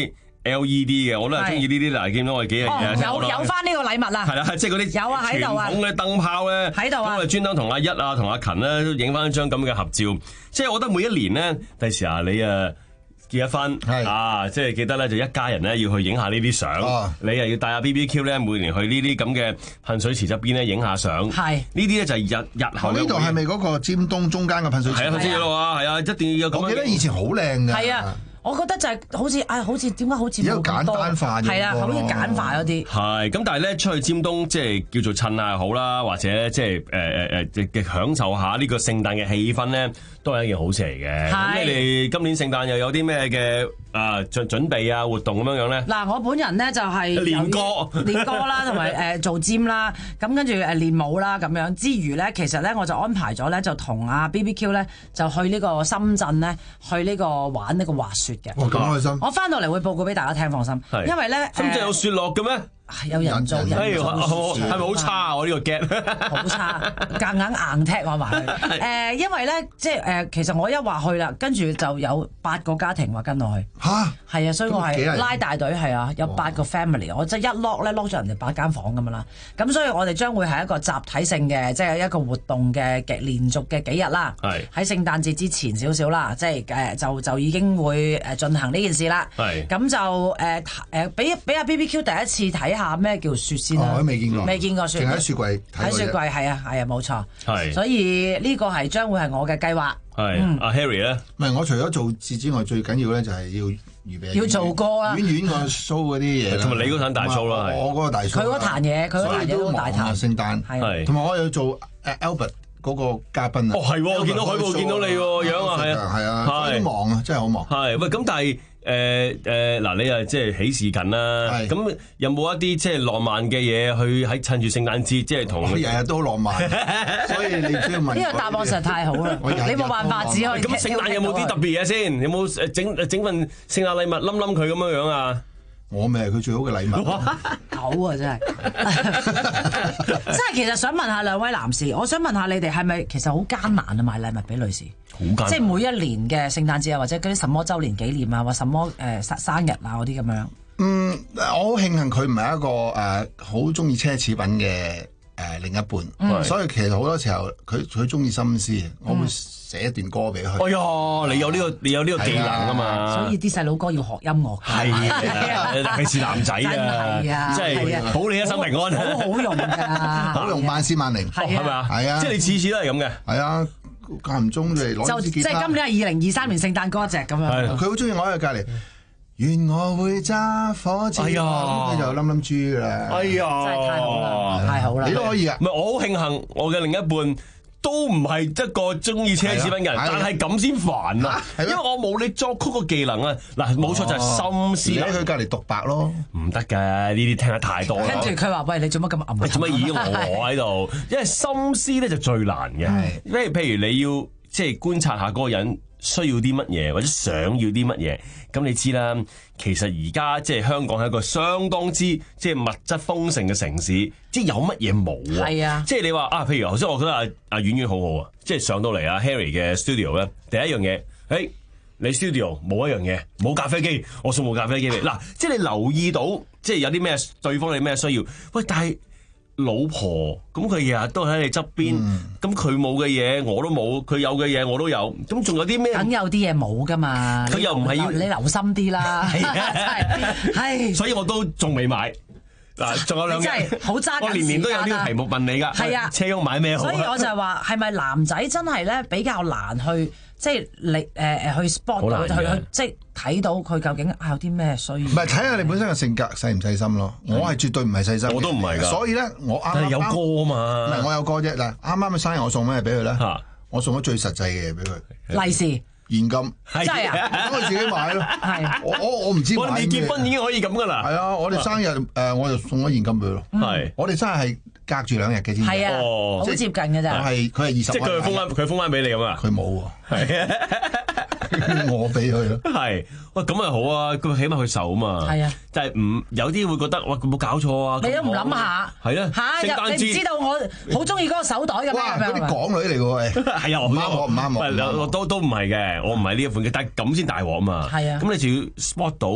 L E D 嘅，我都係中意呢啲嗱，見到我哋幾樣嘢。 有有翻呢個禮物啦。 係啦，即係嗰啲有啊喺度啊， 傳統嘅燈泡咧喺度啊。 咁我哋專登同阿一啊、同阿勤咧都影翻張咁嘅合照。即係我覺得每一年咧，第時啊，你誒結咗婚啊，即係記得咧，就一家人咧要去影下呢啲相。你又要帶阿 B B Q 咧，每年去呢啲咁嘅噴水池側邊咧影下相。係呢啲咧就係日日後。 呢度係咪嗰個尖東中間嘅噴水池？ 係啊，噴水池咯啊，係啊，一定要有咁。 我記得以前好靚㗎。 係啊。我覺得就係好似啊，好似點解好似冇咁多？係啦，好似簡化嗰啲。係咁，但係咧出去尖東即係叫做襯下好啦，或者即係誒誒誒嘅享受下呢個聖誕嘅氣氛咧，都係一件好事嚟嘅。咁你哋今年聖誕又有啲咩嘅啊準準備啊活動咁樣樣咧？ 嗱，我本人咧就係練歌、 練歌啦，同埋誒做 gym 啦，咁跟住誒練舞啦咁樣。之餘咧，其實咧我就安排咗咧，就同阿 B B Q 咧就去呢個深圳咧，去呢個玩呢個滑雪。 哇！咁開心！ 我翻到嚟會報告俾大家聽，放心。因為咧， 深圳有雪落嘅咩？ 有人做，人做， 係咪好差啊？我呢個 get 好差，夾硬硬踢我埋去。誒，因為咧，即係誒，其實我一話去啦，跟住就有八個家庭話跟我去。 嚇！ 係啊，所以我係拉大隊，係啊，有八個 family，我即係一 lock 咧 lock 咗人哋八間房咁樣啦。咁所以我哋將會係一個集體性嘅，即係一個活動嘅嘅連續嘅幾日啦。係喺聖誕節之前少少啦，即係誒就就已經會誒進行呢件事啦。係咁就誒誒俾俾阿 B B Q 第一次睇下咩叫雪先啦。 我都未見過， 未見過雪。 淨喺雪櫃睇。 喺雪櫃係啊係啊冇錯。 係。 所以呢個係將會係我嘅計劃。 係。阿 Harry 咧， 唔係我除咗做節之外，最緊要咧就係要預備。 要做歌啊！ 遠遠個 show 嗰啲嘢。 同埋你嗰壇大 show 啦， 我嗰個大 show。 佢嗰壇嘢，佢嗰壇嘢都大壇。 聖誕係。同埋我要做誒 Albert 嗰個嘉賓啊。 哦係喎，我見到海報見到你喎樣啊，係啊係啊，好忙啊，真係好忙。 係喂，咁但係。誒誒嗱，你啊即係喜事近啦，咁有冇一啲即係浪漫嘅嘢去喺趁住聖誕節，即係同日日都浪漫，所以你需要問。 呢個答案實在太好啦，你冇辦法只可以。 咁聖誕有冇啲特別嘢先？有冇誒整整份聖誕禮物冧冧佢咁樣樣啊？ 我咪係佢最好嘅禮物。 狗啊真係，真係其實想問下兩位男士，我想問下你哋係咪其實好艱難啊買禮物俾女士？ 好艱難。即係每一年嘅聖誕節啊，或者嗰啲什麼週年紀念啊，或什麼誒生生日啊嗰啲咁樣。 嗯，我好慶幸佢唔係一個誒好中意奢侈品嘅誒另一半，嗯、所以其實好多時候佢佢中意心思，嗯、我會寫一段歌俾佢。 哎呀，你有呢、呢個你有呢個技能啊嘛， 所以啲細佬哥要學音樂。 係啊，尤其是男仔啊， 真係啊，保你一生平安， 好好用㗎， 好用萬事萬靈， 係咪啊？係啊，即係你次次都係咁嘅。係啊，間唔中就嚟攞支吉他。 即係今年係二零二三年聖誕歌隻咁樣。 佢好中意我喺隔離。願我會揸火箭，咁佢就冧冧豬㗎啦。 哎呀， 真係太好啦，太好啦！ 你都可以啊。 唔係我好慶幸，我嘅另一半都唔係一個中意奢侈品嘅人，但係咁先煩啊！因為我冇你作曲個技能啊。嗱，冇錯就係心思。 喺佢隔離獨白咯， 唔得㗎，呢啲聽得太多啦。 跟住佢話：喂，你做乜咁暗？ 你做乜以我喺度？因為心思咧就最難嘅。因為譬如你要即係觀察下嗰個人需要啲乜嘢，或者想要啲乜嘢。咁你知啦，其實而家即係香港係一個相當之即係物質豐盛嘅城市，即係有乜嘢冇啊？係啊！即係你話啊，譬如頭先我覺得阿阿婉婉好好啊，即係上到嚟阿 Harry 嘅 studio 咧，第一樣嘢，誒、欸、你 studio 冇一樣嘢，冇咖啡機，我送部咖啡機俾你。嗱，即係你留意到，即係有啲咩對方你咩需要，喂，但係。老婆咁佢日日都喺你側邊，咁佢冇嘅嘢我都冇，佢有嘅嘢我都有，咁仲有啲咩？ 梗有啲嘢冇噶嘛， 佢又唔係要你留心啲啦。係啊，係， 所以我都仲未買。嗱，仲有兩日， 好揸緊時間啊！ 我年年都有呢個題目問你㗎。係啊，車屋買咩好？ 所以我就係話，係咪男仔真係咧比較難去？即係你誒誒去 spot 到去去即係睇到佢究竟有啲咩需要？唔係睇下你本身嘅性格細唔細心咯。我係絕對唔係細心， 我都唔係㗎。 所以咧，我啱啱有歌啊嘛。 唔係我有歌啫。嗱，啱啱嘅生日我送咩俾佢咧？我送咗最實際嘅嘢俾佢。 利是、 現金。 真係啊！ 等佢自己買咯。係。我我我唔知買咩。 我哋未結婚已經可以咁㗎啦。 係啊，我哋生日誒，我就送咗現金俾佢咯。係。我哋生日係隔住兩日嘅先。 係啊，好接近㗎咋。 係佢係二十。 即係佢封翻，佢封翻俾你咁啊？ 佢冇喎。係啊。我俾佢咯， 係喂咁咪好啊！佢起碼佢受啊嘛，係啊，但係唔有啲會覺得哇，佢冇搞錯啊！ 你都唔諗下， 係啊， 嚇你唔知道我好中意嗰個手袋嘅咩？ 哇！嗰啲港女嚟㗎喎， 係啊， 唔啱我，唔啱我， 都都唔係嘅，我唔係呢一款嘅，但係咁先大鑊啊嘛，係啊，咁你就要 spot 到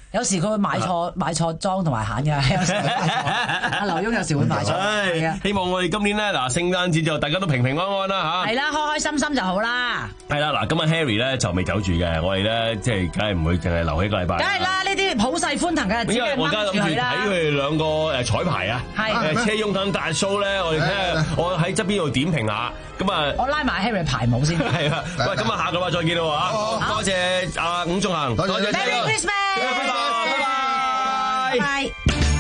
有時佢會買錯買錯裝同埋餡嘅，有時阿劉墉有時會買錯。係啊， 希望我哋今年咧嗱聖誕節就大家都平平安安啦嚇。 係啦，開開心心就好啦。 係啦，嗱，今日 Harry 咧就未走住嘅，我哋咧即係梗係唔會淨係留起個禮拜。 梗係啦，呢啲普世歡騰嘅， 因為我而家諗住睇佢哋兩個誒彩排啊，誒車擁等大 show 咧，我哋睇下，我喺側邊度點評下。咁啊， 我拉埋 Harry 排舞先。 係啊，喂，咁啊下個禮拜再見啦喎嚇，多謝阿伍仲衡，多謝 Merry Christmas，拜拜，拜拜。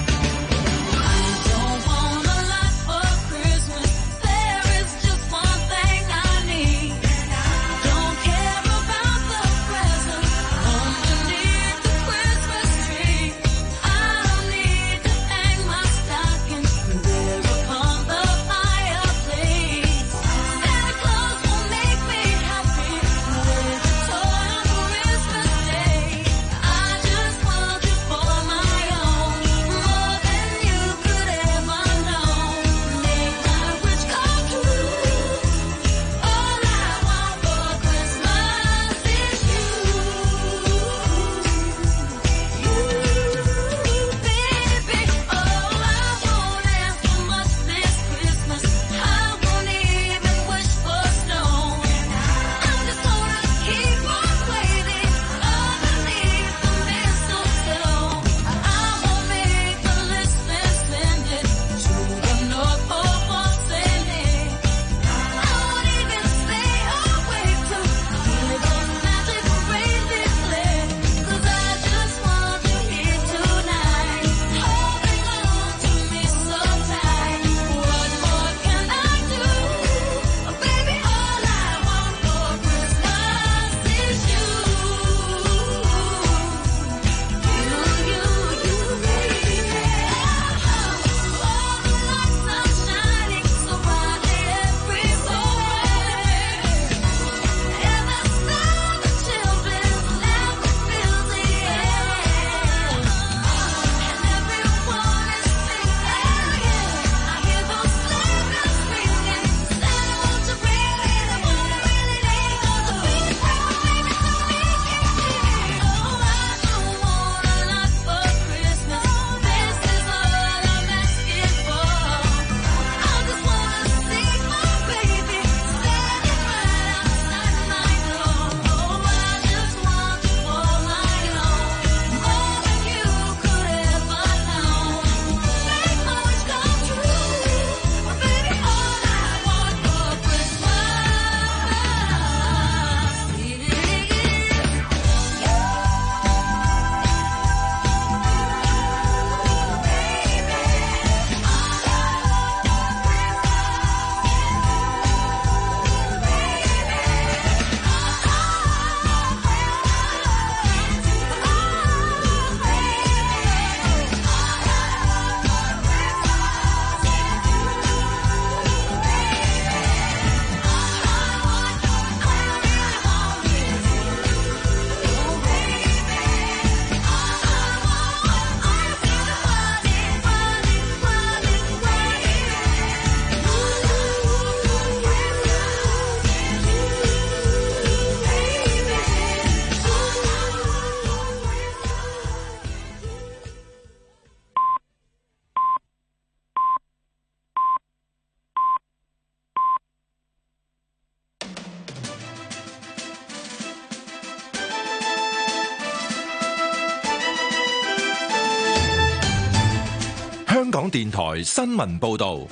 香港電台新聞報道。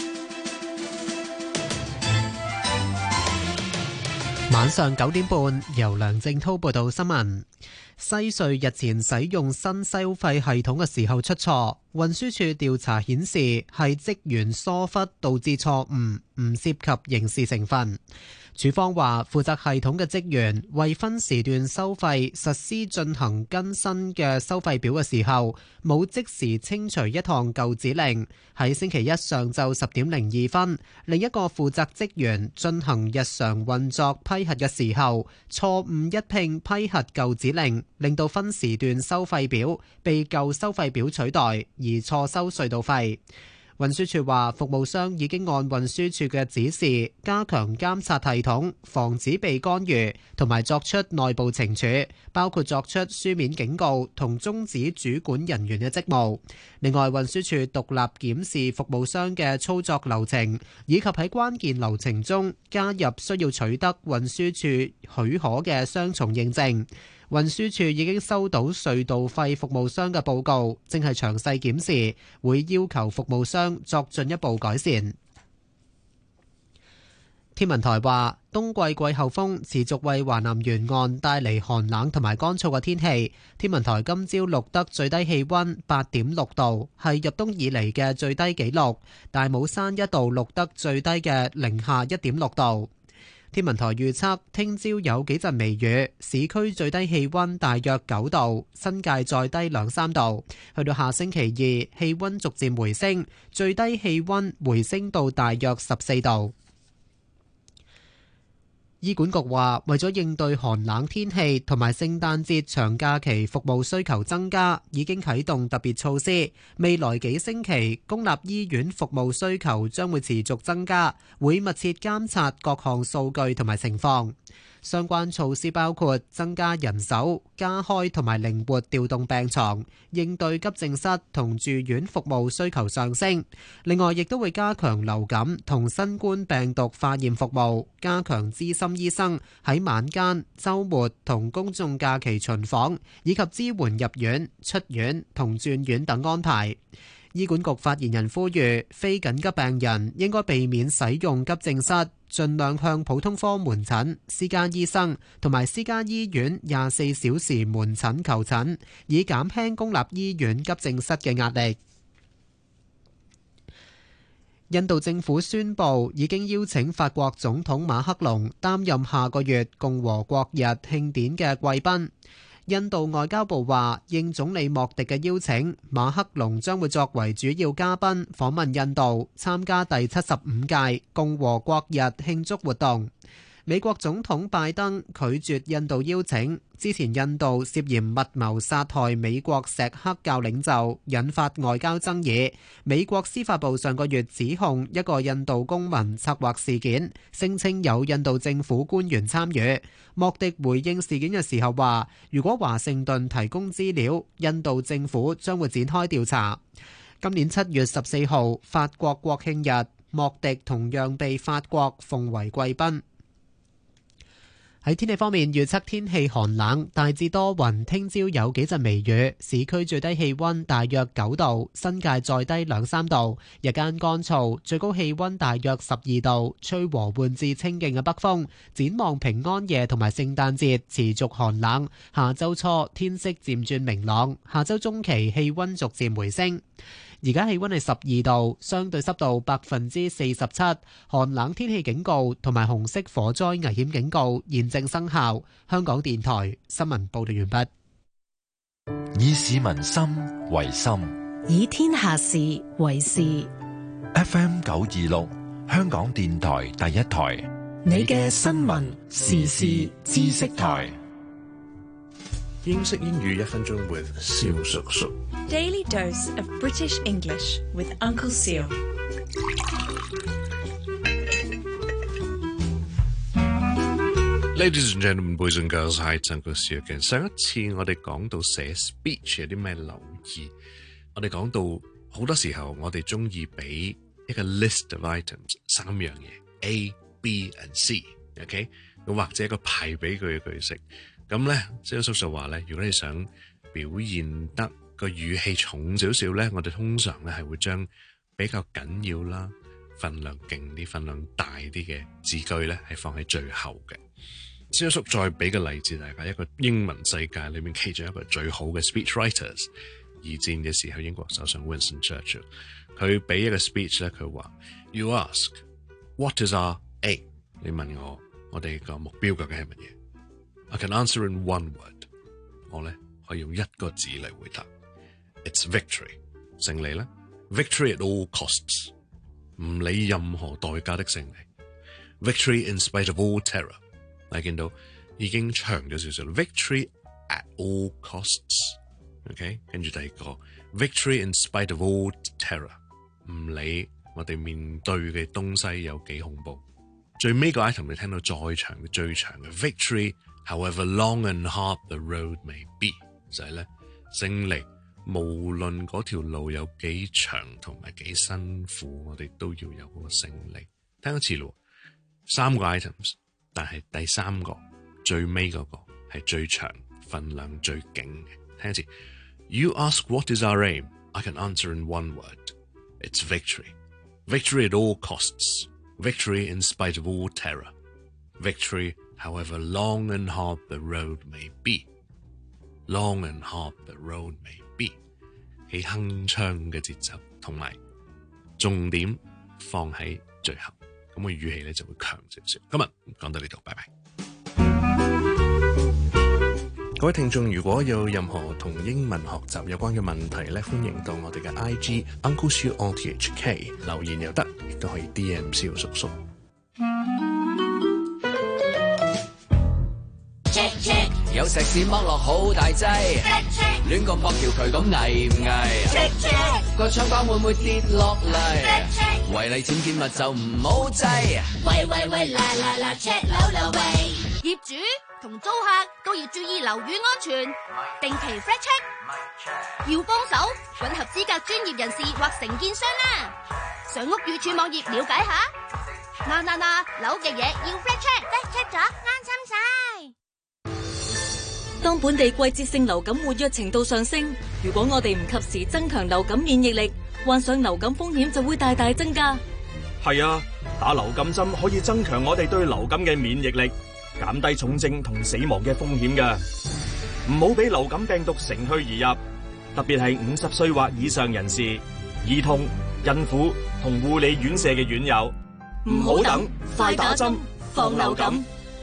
晚上九點半，由梁正滔報道新聞。西隧日前使用新收費系統嘅時候出錯，運輸署調查顯示係職員疏忽導致錯誤，唔涉及刑事成分。署方話，負責系統嘅職員為分時段收費實施進行更新嘅收費表嘅時候，冇即時清除一項舊指令。喺星期一上晝十點零二分，另一個負責職員進行日常運作批核嘅時候，錯誤一併批核舊指令，令到分時段收費表被舊收費表取代，而錯收隧道費。 運輸署話，服務商已經按運輸署嘅指示加強監察系統，防止被干預，同埋作出內部懲處，包括作出書面警告同終止主管人員嘅職務。另外，運輸署獨立檢視服務商嘅操作流程，以及喺關鍵流程中加入需要取得運輸署許可嘅雙重認證。運輸署已經收到隧道費服務商嘅報告，正係詳細檢視，會要求服務商作進一步改善。天文台話，冬季季候風持續為華南沿岸帶嚟寒冷同埋乾燥嘅天氣。天文台今朝錄得最低氣溫八點六度，係入冬以嚟嘅最低紀錄。大帽山一度錄得最低嘅零下一點六度。天文台預測，聽朝有幾陣微雨，市區最低氣溫大約九度，新界再低兩三度。去到下星期二，氣溫逐漸回升，最低氣溫回升到大約十四度。醫管局話，為咗應對寒冷天氣同埋聖誕節長假期服務需求增加，已經啟動特別措施。未來幾星期，公立醫院服務需求將會持續增加，會密切監察各項數據同埋情況。相關措施包括增加人手、加開同埋靈活調動病床，應對急症室同住院服務需求上升。另外，亦都會加強流感同新冠病毒化驗服務，加強資深醫生喺晚間、週末同公眾假期巡訪，以及支援入院、出院同轉院等安排。醫管局發言人呼籲，非緊急病人應該避免使用急症室，盡量向普通科門診、私家醫生同埋私家醫院廿四小時門診求診，以減輕公立醫院急症室嘅壓力。印度政府宣布已經邀請法國總統馬克龍擔任下個月共和國日慶典嘅貴賓。印度外交部話，應總理莫迪嘅邀請，馬克龍將會作為主要嘉賓訪問印度，參加第七十五屆共和國日慶祝活動。美國總統拜登拒絕印度邀請，之前印度涉嫌密謀殺害美國錫克教領袖，引發外交爭議。美國司法部上個月指控一個印度公民策劃事件，聲稱有印度政府官員參與。莫迪回應事件嘅時候話，如果華盛頓提供資料，印度政府將會展開調查。今年七月十四號，法國國慶日，莫迪同樣被法國奉為貴賓。喺天氣方面，預測天氣寒冷，大致多雲，聽朝有幾陣微雨，市區最低氣溫大約九度，新界再低兩三度，日間乾燥，最高氣溫大約十二度，吹和緩至清勁嘅北風。展望平安夜同埋聖誕節持續寒冷，下周初天色漸轉明朗，下周中期氣溫逐漸回升。而家氣溫係十二度，相對濕度百分之四十七，寒冷天氣警告同埋紅色火災危險警告現正生效。香港電台新聞報道完畢。 以市民心為心， 以天下事為事。 F M 九二六，香港電台第一台， 你嘅新聞時事知識台。 英式英語一分鐘 with 蕭叔叔。 Daily dose of British English with Uncle Seal. Ladies and gentlemen, boys and girls, hi, it's Uncle Seal again. 上一次我哋講到寫 speech 有啲咩留意，我哋講到好多時候我哋中意俾一個 list of items 三樣嘢 A, B and C，OK， 咁或者一個排俾佢嘅句式。咁咧，蕭叔叔話咧，如果你想表現得個語氣重少少咧，我哋通常咧係會將比較緊要啦、份量勁啲、份量大啲嘅字句咧係放喺最後嘅。蕭叔再俾個例子大家，一個英文世界裏面其中一個最好嘅 speechwriters， 二戰嘅時候英國首相 Winston Churchill， 佢俾一個 speech 咧，佢話 You ask what is our aim？ 你問我我哋個目標究竟係乜嘢？I can answer in one word。我咧可以用一個字嚟回答。It's victory， 勝利啦。Victory at all costs， 唔理任何代價的勝利。Victory in spite of all terror， 你見到已經長咗少少。Victory at all costs，OK，、okay? 跟住第二個 Victory in spite of all terror， 唔理我哋面對嘅東西有幾恐怖。最尾個 item 你聽到再長嘅最長嘅 victory however long and hard the road may be 就係咧勝利，無論嗰條路有幾長同埋幾辛苦，我哋都要有嗰個勝利。聽一次咯，三個 items， 但係第三個最尾嗰個係最長，份量最勁嘅。聽一次 You ask what is our aim? I can answer in one word. It's victory. Victory at all costs. Victory in spite of all terror. Victory however long and hard the road may be. Long and hard the road may be. 起鏗鏘嘅節奏，同埋重點放喺最後，咁個語氣咧就會強少少。今日講到呢度，拜拜。各位聽眾，如果有任何同英文學習有關嘅問題咧，歡迎到我哋嘅 I G Uncle Siu O T H K 留言又得，亦都可以 D M 蕭叔叔。 Check check， 有石屎剝落好大劑，亂咁駁條渠咁危唔危 ？Check check， 個窗框會唔會跌落嚟？違例僭建物就唔好制。 喂喂喂，啦啦啦 ，check 樓樓喂！業主同租客都要注意樓宇安全，定期 flat check。要幫手揾合資格專業人士或承建商啦。上屋宇署網頁了解下。嗱嗱嗱，樓嘅嘢要 flat check，flat check 咗安心晒。 當本地季節性流感活躍程度上升，如果我哋唔及時增強流感免疫力，患上流感風險就會大大增加。 係啊，打流感針可以增強我哋對流感嘅免疫力，減低重症同死亡嘅風險㗎。唔好俾流感病毒乘虛而入，特別係五十歲或以上人士、兒童、孕婦同護理院舍嘅院友。唔好等，快打針，防流感。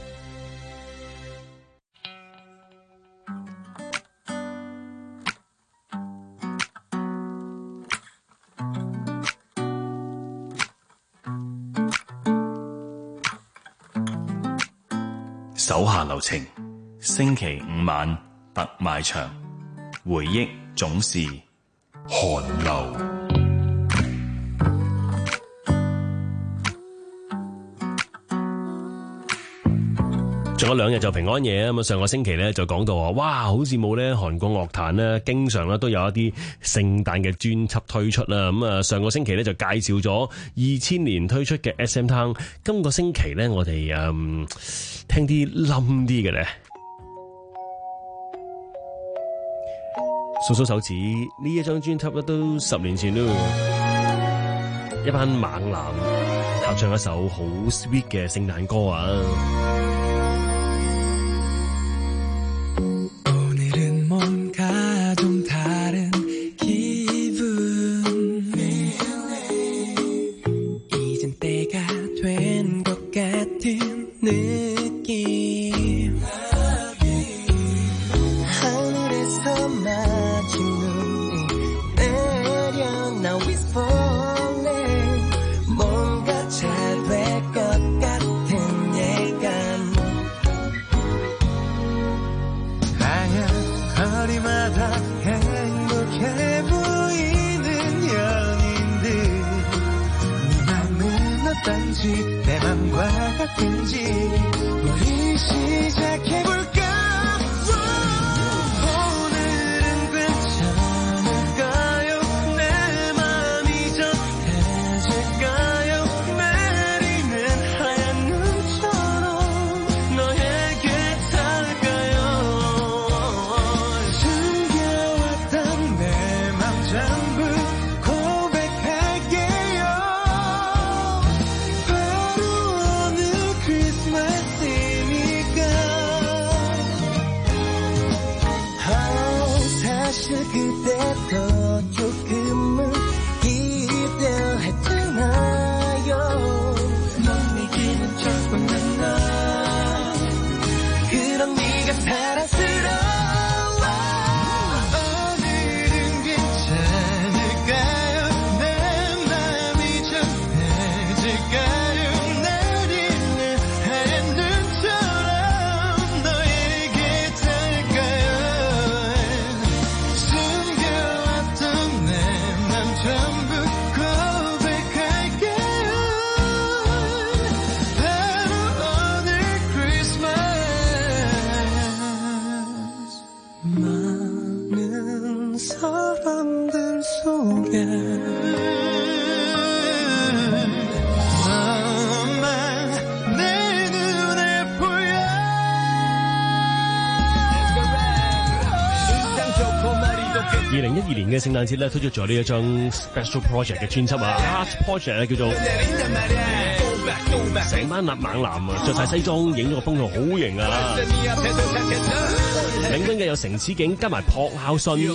手下留情，星期五晚特賣場，回憶總是寒流。 仲有兩日就平安夜啊！咁上個星期咧就講到話，哇，好羨慕咧韓國樂壇咧，經常咧都有一啲聖誕嘅專輯推出啦。咁啊，上個星期咧就介紹咗二千年推出嘅 S M Town。今個星期咧，我哋嗯聽啲冧啲嘅咧，數數手指呢一張專輯咧都十年前咯，一班猛男合唱一首好 sweet 嘅聖誕歌啊！ 내 맘과 같은지 우리 시작해볼까 오늘은 괜찮을까요 내 맘이 전해질까요 내리는 하얀 눈처럼 너에게 닿을까요 숨겨왔던 내 맘 전부 고백할게요 바로 오늘 크리스마스이니까 二年嘅聖誕節咧推出咗呢一張 Special Project 嘅專輯啊 ，Art Project 咧叫做成班男猛男啊，着晒西裝，影咗個風號，好型啊！領軍嘅有城市景加埋朴孝信。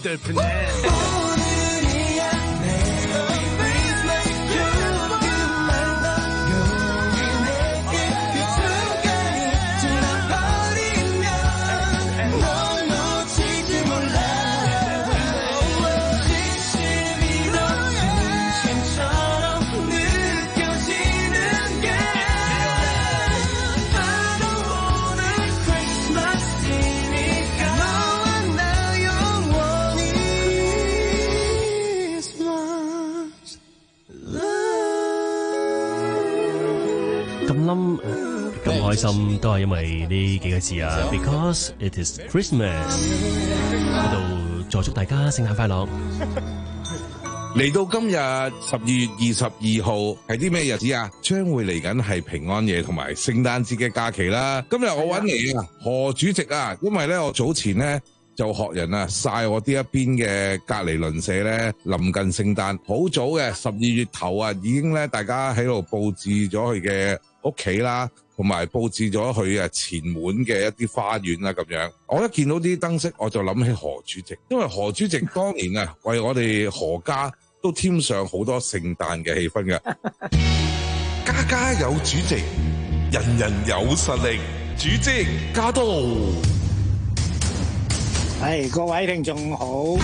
咁咁開心都係因為呢幾個字啊 ，Because it is Christmas。喺度祝祝大家聖誕快樂。 嚟到今日十二月二十二號係啲咩日子啊？將會嚟緊係平安夜同埋聖誕節嘅假期啦。今日我揾你啊，何主席啊，因為咧我早前咧就學人啊晒我呢一邊嘅隔離鄰舍咧，臨近聖誕好早嘅十二月頭啊，已經咧大家喺度佈置咗佢嘅屋企啦，同埋佈置咗佢啊前門嘅一啲花園啦咁樣。我一見到啲燈飾，我就諗起何主席，因為何主席當年啊為我哋何家都添上好多聖誕嘅氣氛嘅。 家家有主席，人人有實力，主席駕到。 係，各位聽眾好。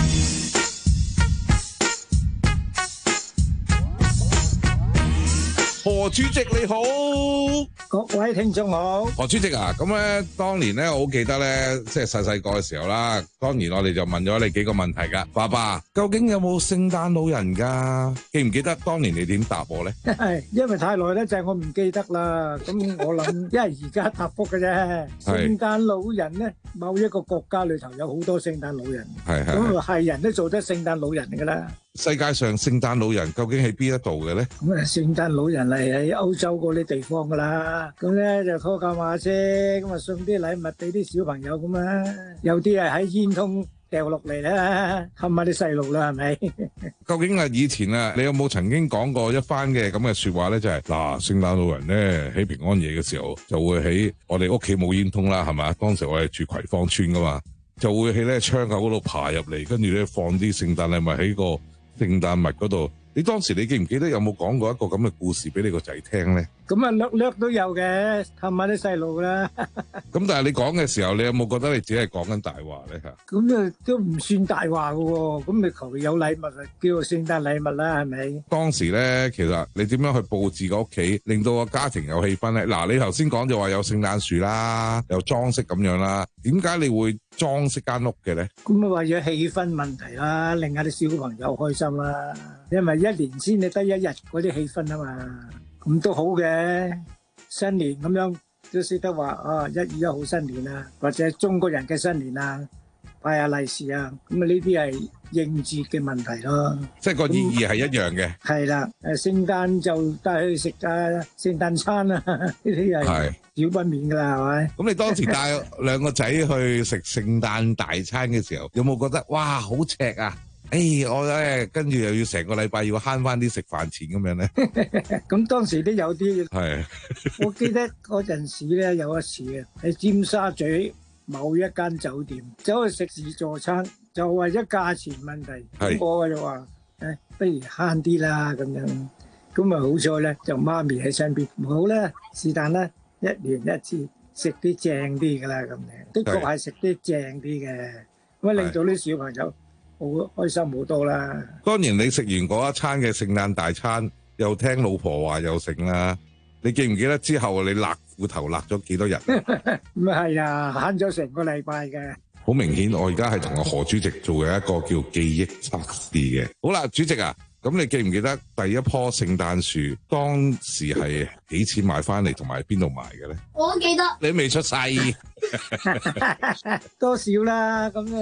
何主席你好， 各位聽眾好。 何主席啊，咁咧當年咧，我好記得咧，即係細細個嘅時候啦。當年我哋就問咗你幾個問題噶，爸爸究竟有冇聖誕老人噶？記唔記得當年你點答我咧？ 係因為太耐咧，就係我唔記得啦。咁我諗，因為而家答覆嘅啫。聖誕老人咧，某一個國家裏頭有好多聖誕老人， 係係咁啊係人都做得聖誕老人噶啦。 世界上聖誕老人究竟喺邊一度嘅咧？ 咁啊，聖誕老人係喺歐洲嗰啲地方噶啦。咁咧就拖架馬車，咁啊送啲禮物俾啲小朋友咁啊。有啲係喺煙通掉落嚟啦，冚下啲細路啦，係咪？ 究竟啊，以前啊，你有冇曾經講過一番嘅咁嘅說話咧？就係嗱，聖誕老人咧喺平安夜嘅時候就會喺我哋屋企冇煙通啦，係嘛？當時我哋住葵芳村噶嘛，就會喺咧窗口嗰度爬入嚟，跟住咧放啲聖誕禮物喺個聖誕物嗰度。你當時你記唔記得有冇講過一個咁嘅故事俾你個仔聽咧？ 咁啊，略略都有嘅，氹下啲細路啦。 咁但係你講嘅時候，你有冇覺得你自己係講緊大話咧？吓， 咁啊都唔算大話噶喎。咁你求有禮物啊，叫做聖誕禮物啦，係咪？ 當時咧，其實你點樣去佈置個屋企，令到個家庭有氣氛咧？嗱，你頭先講就話有聖誕樹啦，有裝飾咁樣啦。點解你會裝飾間屋嘅咧？ 咁啊，為咗氣氛問題啦，令下啲小朋友開心啦。因為一年先你得一日嗰啲氣氛啊嘛。咁都好嘅，新年咁樣都識得話啊，一月一號新年啊，或者中國人嘅新年啊，派下利是啊，咁啊呢啲係應節嘅問題咯。 即係個意義係一樣嘅。係啦，誒聖誕就帶去食啊聖誕餐啊，呢啲係少不免噶啦，係咪？ 咁你當時帶兩個仔去食聖誕大餐嘅時候，有冇覺得哇好赤啊？誒、哎，我咧跟住又要成個禮拜要慳翻啲食飯錢咁樣咧。 咁當時都有啲。 係。 我記得嗰陣時咧有一次啊，喺尖沙咀某一間酒店走去食自助餐，就為咗價錢問題，咁我就話誒，不如慳啲啦咁樣。咁啊好彩咧，就媽咪喺身邊，唔好啦，是但啦，一年一次食啲正啲噶啦咁樣，的確係食啲正啲嘅，咁啊令到啲小朋友好開心好多啦！ 當然你食完嗰一餐嘅聖誕大餐，又聽老婆話又食啦。你記唔記得之後你勒褲頭勒咗幾多日？ 咁啊係啊，慳咗成個禮拜嘅。 好明顯，我而家係同阿何主席做嘅一個叫記憶測試嘅。好啦，主席啊，咁你記唔記得第一棵聖誕樹當時係幾錢買翻嚟，同埋邊度買嘅咧？ 我都記得。 你未出世。 多少啦？咁咧。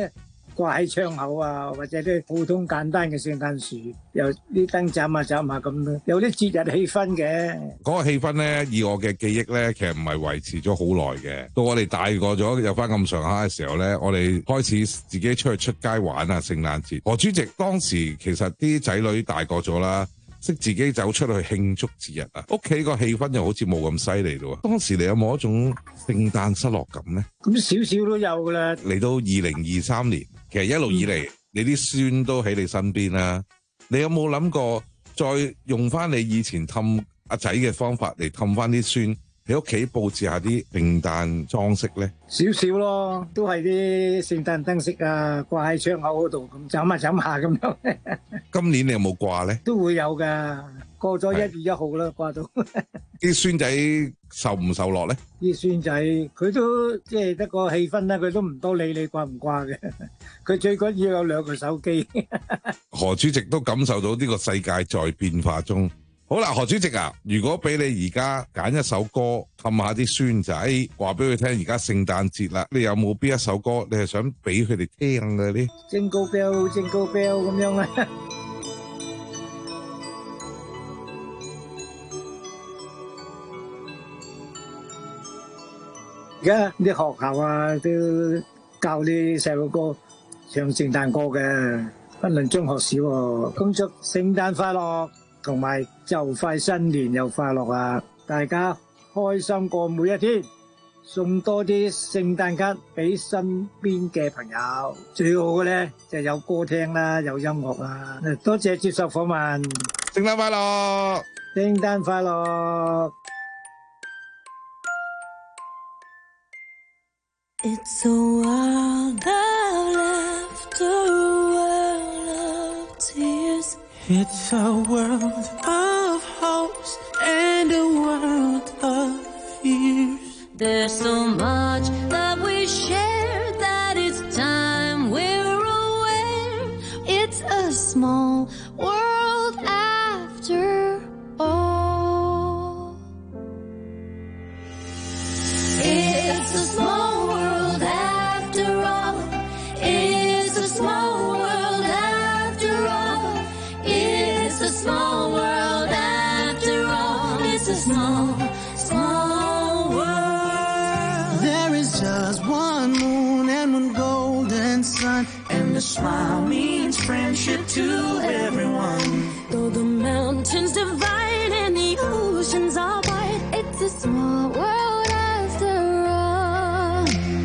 掛喺窗口啊，或者啲普通簡單嘅聖誕樹，有啲燈斬下斬下咁咯，有啲節日氣氛嘅。 嗰個氣氛咧，以我嘅記憶咧，其實唔係維持咗好耐嘅。到我哋大個咗，有翻咁上下嘅時候咧，我哋開始自己出去出街玩啊！聖誕節，何主席當時其實啲仔女大個咗啦。識自己走出去慶祝節日啊！屋企個氣氛又好似冇咁犀利咯。當時你有冇一種聖誕失落感呢？ 咁少少都有噶啦。 嚟到二零二三年，其實一路以嚟，嗯、你啲孫都喺你身邊啦。你有冇諗過再用翻你以前氹阿仔嘅方法嚟氹翻啲孫？喺屋企佈置下啲聖誕裝飾咧， 少少咯，都係啲聖誕燈飾啊，掛喺窗口嗰度咁，斬下斬下咁樣。 今年你有冇掛咧？ 都會有噶，過咗一月一號啦，掛到。 啲孫仔受唔受落咧？ 啲孫仔佢都即係得個氣氛啦，佢都唔多理你掛唔掛嘅。佢最緊要有兩個手機。 何主席都感受到呢個世界在變化中。好啦，何主席啊，如果俾你而家揀一首歌氹下啲孫仔，話俾佢聽而家聖誕節啦，你有冇邊一首歌你係想俾佢哋聽嘅咧 ？Jingle Bell, Jingle Bell 咁樣啊！而家啲學校啊都教啲細路哥唱聖誕歌嘅，不論中學小學，恭祝聖誕快樂。同埋就快新年又快樂啊！大家開心過每一天，送多啲聖誕卡俾身邊嘅朋友。最好嘅咧就有歌聽啦，有音樂啦。多謝接受訪問， 聖誕快樂！ 聖誕快樂！ It's a world of laughter, a world of tears. It's a world of hopes and a world of fears. There's so much that we share that it's time we're aware. It's a small world after all. It's a small world after all. It's a small world after all. It's a small world after all. It's a small, small world. There is just one moon and one golden sun, and a smile means friendship to everyone. Though the mountains divide and the oceans are wide, it's a small world after all.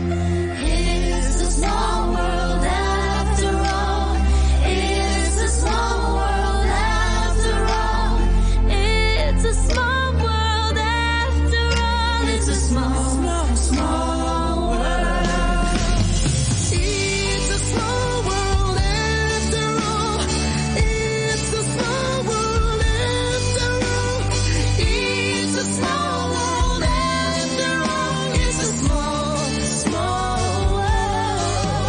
It's a small world after all. It's a small world after all. It's a small world after all. It's a small, small, small world. It's a small world after all. It's a small world after all. It's a small world after all. It's a small, small world.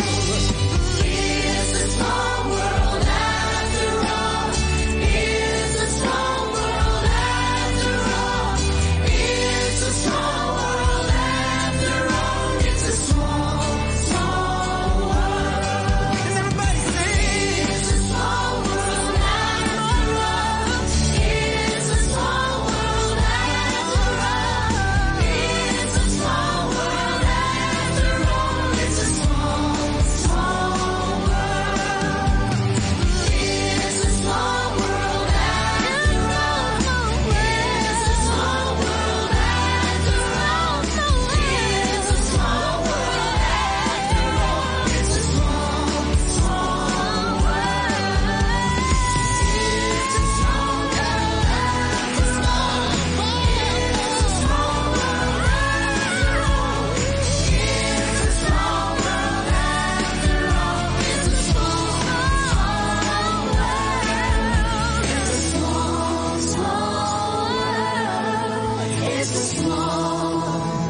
It's a small world after all. It's a small world after all. It's a small world after all. It's a small, small world. Everybody sing. It's a small world after all. It's a small world after all. It's a small world after all. It's a small, small world. It's a small world after all. It's a small world after all. It's a small world after all. It's a small, small world. It's a small world after all. It's a small world after all. It's a small world after all. It's a small, small world. It's a small, small world. It's a small,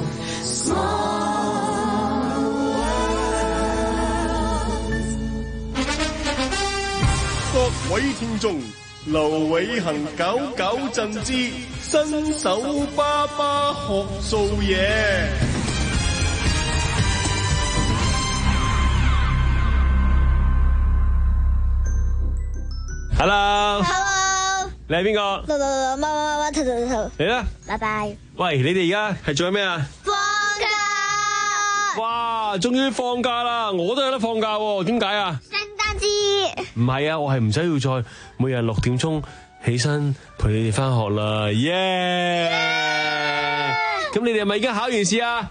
small world. 各位聽眾，劉偉恒搞搞震之新手爸爸學做嘢。 Hello。 Hello。 你係邊個？ 六六六六貓貓貓兔兔兔。 你咧？ 拜拜。 喂，你哋而家係做緊咩啊？ 放假。 哇，終於放假啦！我都有得放假喎，點解啊？ 聖誕節。 唔係啊，我係唔使要再每日六點鐘起身陪你哋翻學啦，耶！咁你哋係咪已經考完試啊？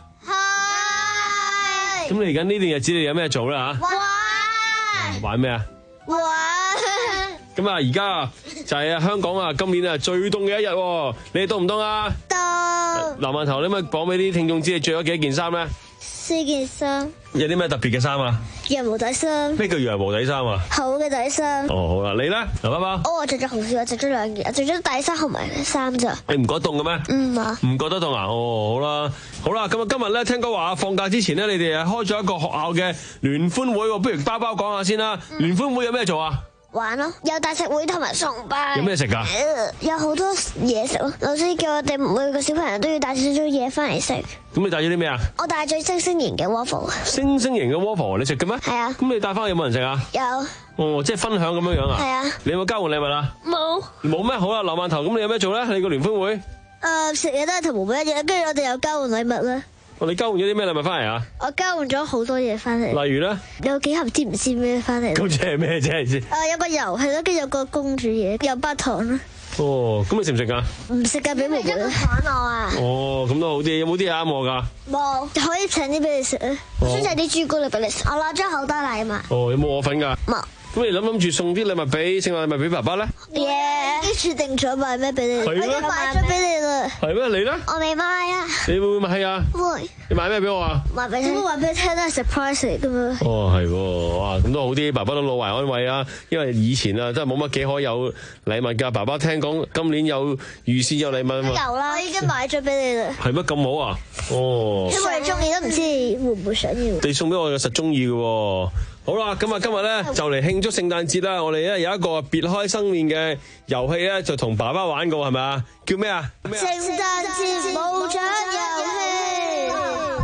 係。 咁嚟緊呢段日子你哋有咩做啦吓？ 玩。 玩咩啊？ 玩。 咁啊，而家啊就係啊香港啊今年啊最凍嘅一日喎，你哋凍唔凍啊？ 凍。 南饅頭，你咪講俾啲聽眾知你着咗幾多件衫咧？ 四件衫。 有啲咩特別嘅衫啊？ 羊毛底衫。 咩叫羊毛底衫啊？ 厚嘅底衫。 哦，好啦，你咧，劉包包？ 哦，我着咗好少，我着咗兩件，我着咗底衫同埋衫咋。 你唔覺得凍嘅咩？ 唔啊。 唔覺得凍啊？哦，好啦，好啦，咁啊今日咧聽講話放假之前咧，你哋啊開咗一個學校嘅聯歡會喎，不如包包講下先啦。聯歡會有咩做啊？ 玩咯，有大食會同埋崇拜。 有咩食噶？ 有好多嘢食咯。老師叫我哋每個小朋友都要帶少少嘢翻嚟食。 咁你帶咗啲咩啊？ 我帶咗星星型嘅 waffle。 星星型嘅 waffle 你食嘅咩？ 係啊。 咁你帶翻去有冇人食啊？ 有。 哦，即係分享咁樣樣啊？ 係啊。 你有冇交換禮物啊？ 冇。冇咩？好啦，劉饅頭，咁你有咩做咧？你個聯歡會？ 誒，食嘢都係同毛毛一樣，跟住我哋有交換禮物啦。 我哋交換咗啲咩禮物翻嚟啊？ 我交換咗好多嘢翻嚟。 例如咧？ 有幾盒知唔知咩翻嚟？ 咁即係咩啫？先？ 誒，有個遊戲咯，跟住有個公主嘢，有巴糖啦。 哦，咁你食唔食噶？ 唔食噶，俾毛毛。一個糖我啊。 哦，咁都好啲。有冇啲嘢啱我噶？ 冇，可以請啲俾你食啊。我想請啲朱古力俾你食。我攞咗好多禮物。 哦，有冇我份噶？ 冇。 咁你諗諗住送啲禮物俾聖誕禮物俾爸爸咧？ 耶！已經決定咗買咩俾你， 我已經買咗俾你啦。 係咩？你咧？ 我未買啊。 你會唔會買啊？ 會。 你買咩俾我啊？ 買俾你。點解話俾你聽都係 surprise 嚟噶嘛？ 哦，係喎，哇，咁都好啲，爸爸都老懷安慰啊。因為以前啊，真係冇乜幾可有禮物㗎。爸爸聽講今年有預先有禮物啊嘛。 有啦，我已經買咗俾你啦。 係乜咁好啊？哦。 因為你中意都唔知會唔會想要。 你送俾我嘅實中意嘅喎。好啦，咁啊今日咧就嚟慶祝聖誕節啦！我哋咧有一個別開生面嘅遊戲咧，就同爸爸玩過係咪啊？叫咩啊？ 聖誕節冇獎遊戲。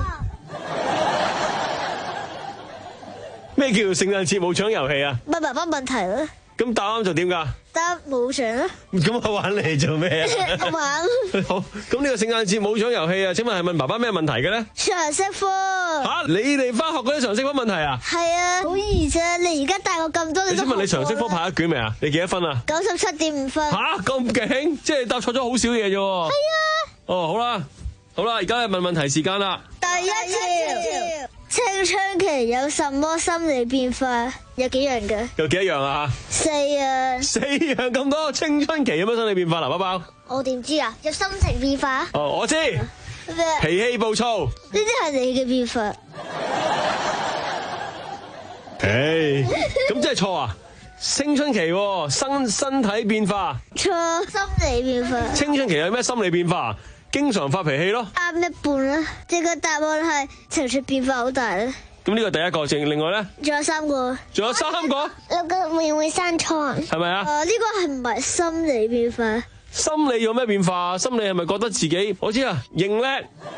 咩叫聖誕節冇獎遊戲啊？ 問爸爸問題啦。 咁答啱就點㗎？ 答冇獎啦。 咁我玩嚟做咩啊？ 我玩。 好，咁呢個聖誕節冇獎遊戲啊？請問係問爸爸咩問題嘅咧？ 常識科。 吓，你哋翻學嗰啲常識科問題啊？ 係啊，好易啫！你而家帶我咁多， 你先問你常識科排一卷未啊？你幾多分啊？ 九十七點五分。 吓，咁勁，即係答錯咗好少嘢啫。係啊。 哦，好啦，好啦，而家係問問題時間啦。 第一條，青春期有什麼心理變化？有幾樣嘅？ 有幾多樣啊？ 四樣。 四樣咁多，青春期有乜心理變化？嗱，包包。 我點知啊？有心情變化。 哦，我知。脾氣暴躁。呢啲係你嘅變化。 誒，咁即係錯啊？青春期身身體變化。 錯，心理變化。 青春期有咩心理變化？經常發脾氣咯。 啱一半啦，即個答案係情緒變化好大咧。 咁呢個第一個，剩另外咧？ 仲有三個。 仲有三個？ 六個會唔會生瘡？ 係咪啊？ 誒，呢個係唔係心理變化？ 心理有咩變化？心理係咪覺得自己？我知啊，認叻。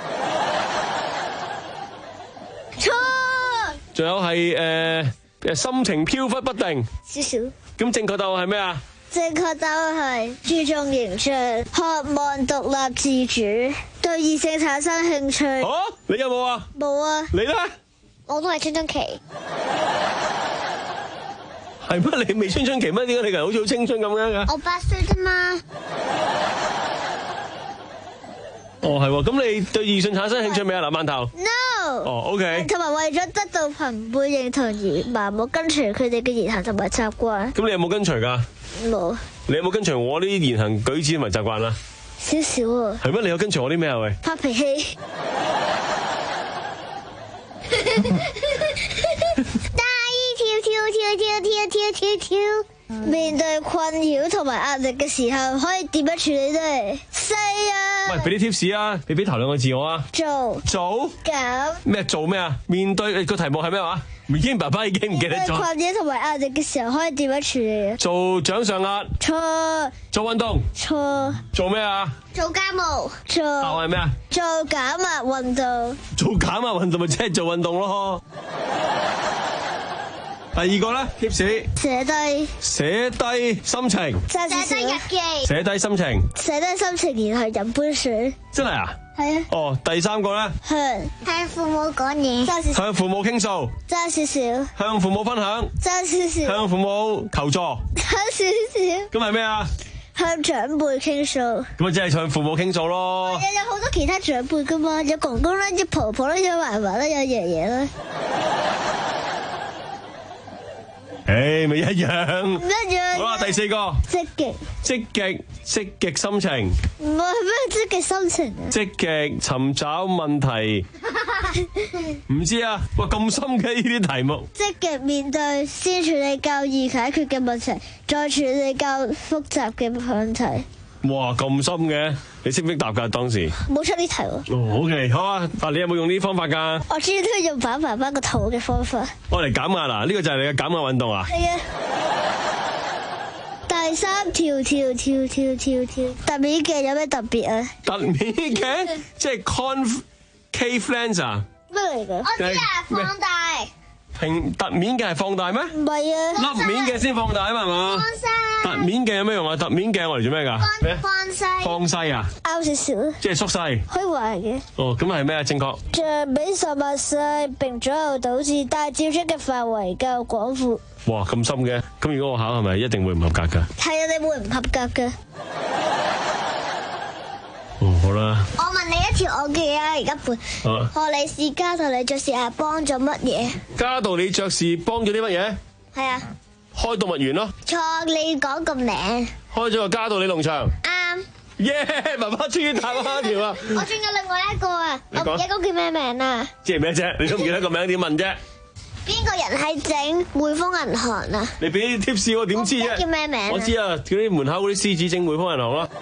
錯。 仲有係誒誒，心情飄忽不定。 少少。 咁正確答案係咩啊？ 正確答案係注重形象，渴望獨立自主，對異性產生興趣。 哦，你有冇啊？ 冇啊。 你咧？ 我都係青春期。 係乜？你未青春期咩？點解你個人好似好青春咁樣噶？ 我八歲啫嘛。 哦，係喎。咁你對異性產生興趣未啊？嗱，饅頭。 No。 哦 ，OK。 同埋為咗得到朋輩認同而盲目跟隨佢哋嘅言行同埋習慣。 咁你有冇跟隨噶？ 冇。 你有冇跟隨我呢啲言行舉止同埋習慣啊？ 少少啊。 係咩？你有跟隨我啲咩啊？喂？ 發脾氣。大跳跳跳跳跳跳跳跳。面對困擾同埋壓力嘅時候，可以點樣處理咧？四啊。喂， 俾啲 tips 啊！你俾頭兩個字我啊。 做。 做。 咁。咩做咩啊？面對個題目係咩話？已經爸爸已經唔記得咗。 困擾同埋壓力嘅時候，可以點樣處理啊？ 做掌上壓。 錯。 做運動。 錯。 做咩啊？ 做家務。錯。 答案係咩啊？ 做減壓運動。 做減壓運動咪即係做運動咯。 第二個咧 tips 寫低寫低心情， 寫低日記， 寫低心情， 寫低心情，然後飲杯水。 真係啊？ 係啊。 哦，第三個咧向向父母講嘢， 向父母傾訴， 爭少少， 向父母分享， 爭少少， 向父母求助， 爭少少。 咁係咩啊？ 向長輩傾訴， 咁啊，即係向父母傾訴咯。 有有好多其他長輩噶嘛，有公公啦，有婆婆啦，有嫲嫲啦，有爺爺啦。 誒，咪一樣。 唔一樣。 好啦，第四個。 積極。 積極，積極心情。 唔係咩積極心情啊？ 積極尋找問題。唔知啊，哇咁深嘅呢啲題目。 積極面對，先處理較易解決嘅問題，再處理較複雜嘅問題。 哇，咁深嘅，你識唔識答㗎當時？ 冇出呢題喎。 哦 ，OK， 好啊。啊，你有冇用呢啲方法㗎？ 我主要都係用擺爸爸個肚嘅方法。 我嚟減壓嗱，呢個就係你嘅減壓運動啊？ 係啊。第三條跳跳跳跳跳，特面嘅有咩特別啊？ 特面嘅即係 concave lens 啊？ 咩嚟㗎？我知啊，放大。 平凸面嘅係放大咩？ 唔係啊， 凹面嘅先放大啊嘛，係嘛？ 放細。 凸面嘅有咩用啊？凸面嘅我嚟做咩㗎？ 放細。 放細啊？ 拗少少。 即係縮細。 可以話嘅。 哦，咁係咩啊？正確。 像比實物細並左右倒置，但係照出嘅範圍較廣闊。 哇，咁深嘅，咁如果我考係咪一定會唔合格㗎？ 係啊，你會唔合格㗎？ 哦，好啦。 我問你一條我嘅啊，而家背。 啊。 荷里士加道理爵士係幫咗乜嘢？ 加道理爵士幫咗啲乜嘢？ 係啊。 開動物園咯。 錯，你講個名。 開咗個加道理農場。 啱。 耶！爸爸終於答翻一條啊！ 我仲有另外一個啊，我唔記得叫咩名啊？ 即係咩啫？你都唔記得個名點問啫？ 邊個人係整匯豐銀行啊？ 你俾啲 tips 我點知啫？ 叫咩名？ 我知啊，叫啲門口嗰啲獅子整匯豐銀行咯。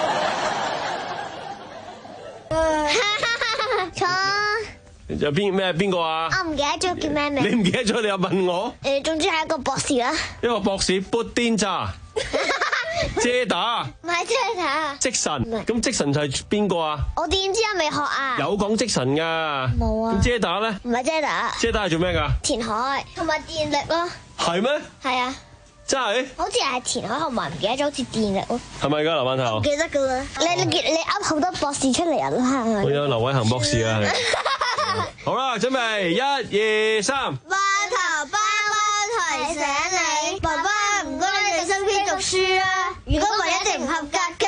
錯。 有邊咩邊個啊？ 我唔記得咗叫咩名。 你唔記得咗？你又問我？ 誒，總之係一個博士啦。 一個博士砵甸咋？遮打。 唔係遮打。 積神。咁積神就係邊個啊？ 我點知啊？未學啊？ 有講積神噶。 冇啊。 咁遮打咧？ 唔係遮打。 遮打係做咩噶？ 填海同埋電力咯。 係咩？ 係啊。 真係？ 好似係填海同埋唔記得咗，好似電力咯。 係咪噶劉雁頭？ 唔記得噶啦。你你你噏好多博士出嚟啊！ 我有劉偉恒博士啊。好啦，準備一二三。 巴頭爸爸提醒你，爸爸唔該你喺身邊讀書啊！如果唔係一定唔合格噶。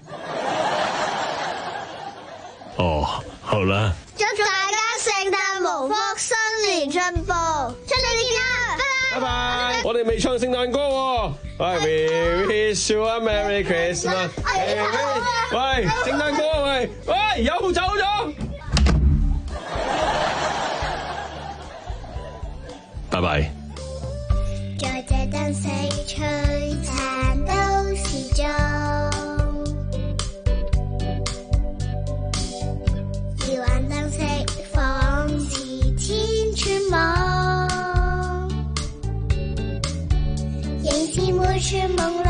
哦，好啦。 祝大家聖誕無福，新年進步，出嚟見啦！ 拜拜。我哋未唱聖誕歌喎。喂 ，We wish you a Merry Christmas。喂，聖誕歌啊喂，喂，又走咗。拜拜。 在這燈四璀璨都是鐘，耀眼燈飾仿似天穿夢，仍是每處夢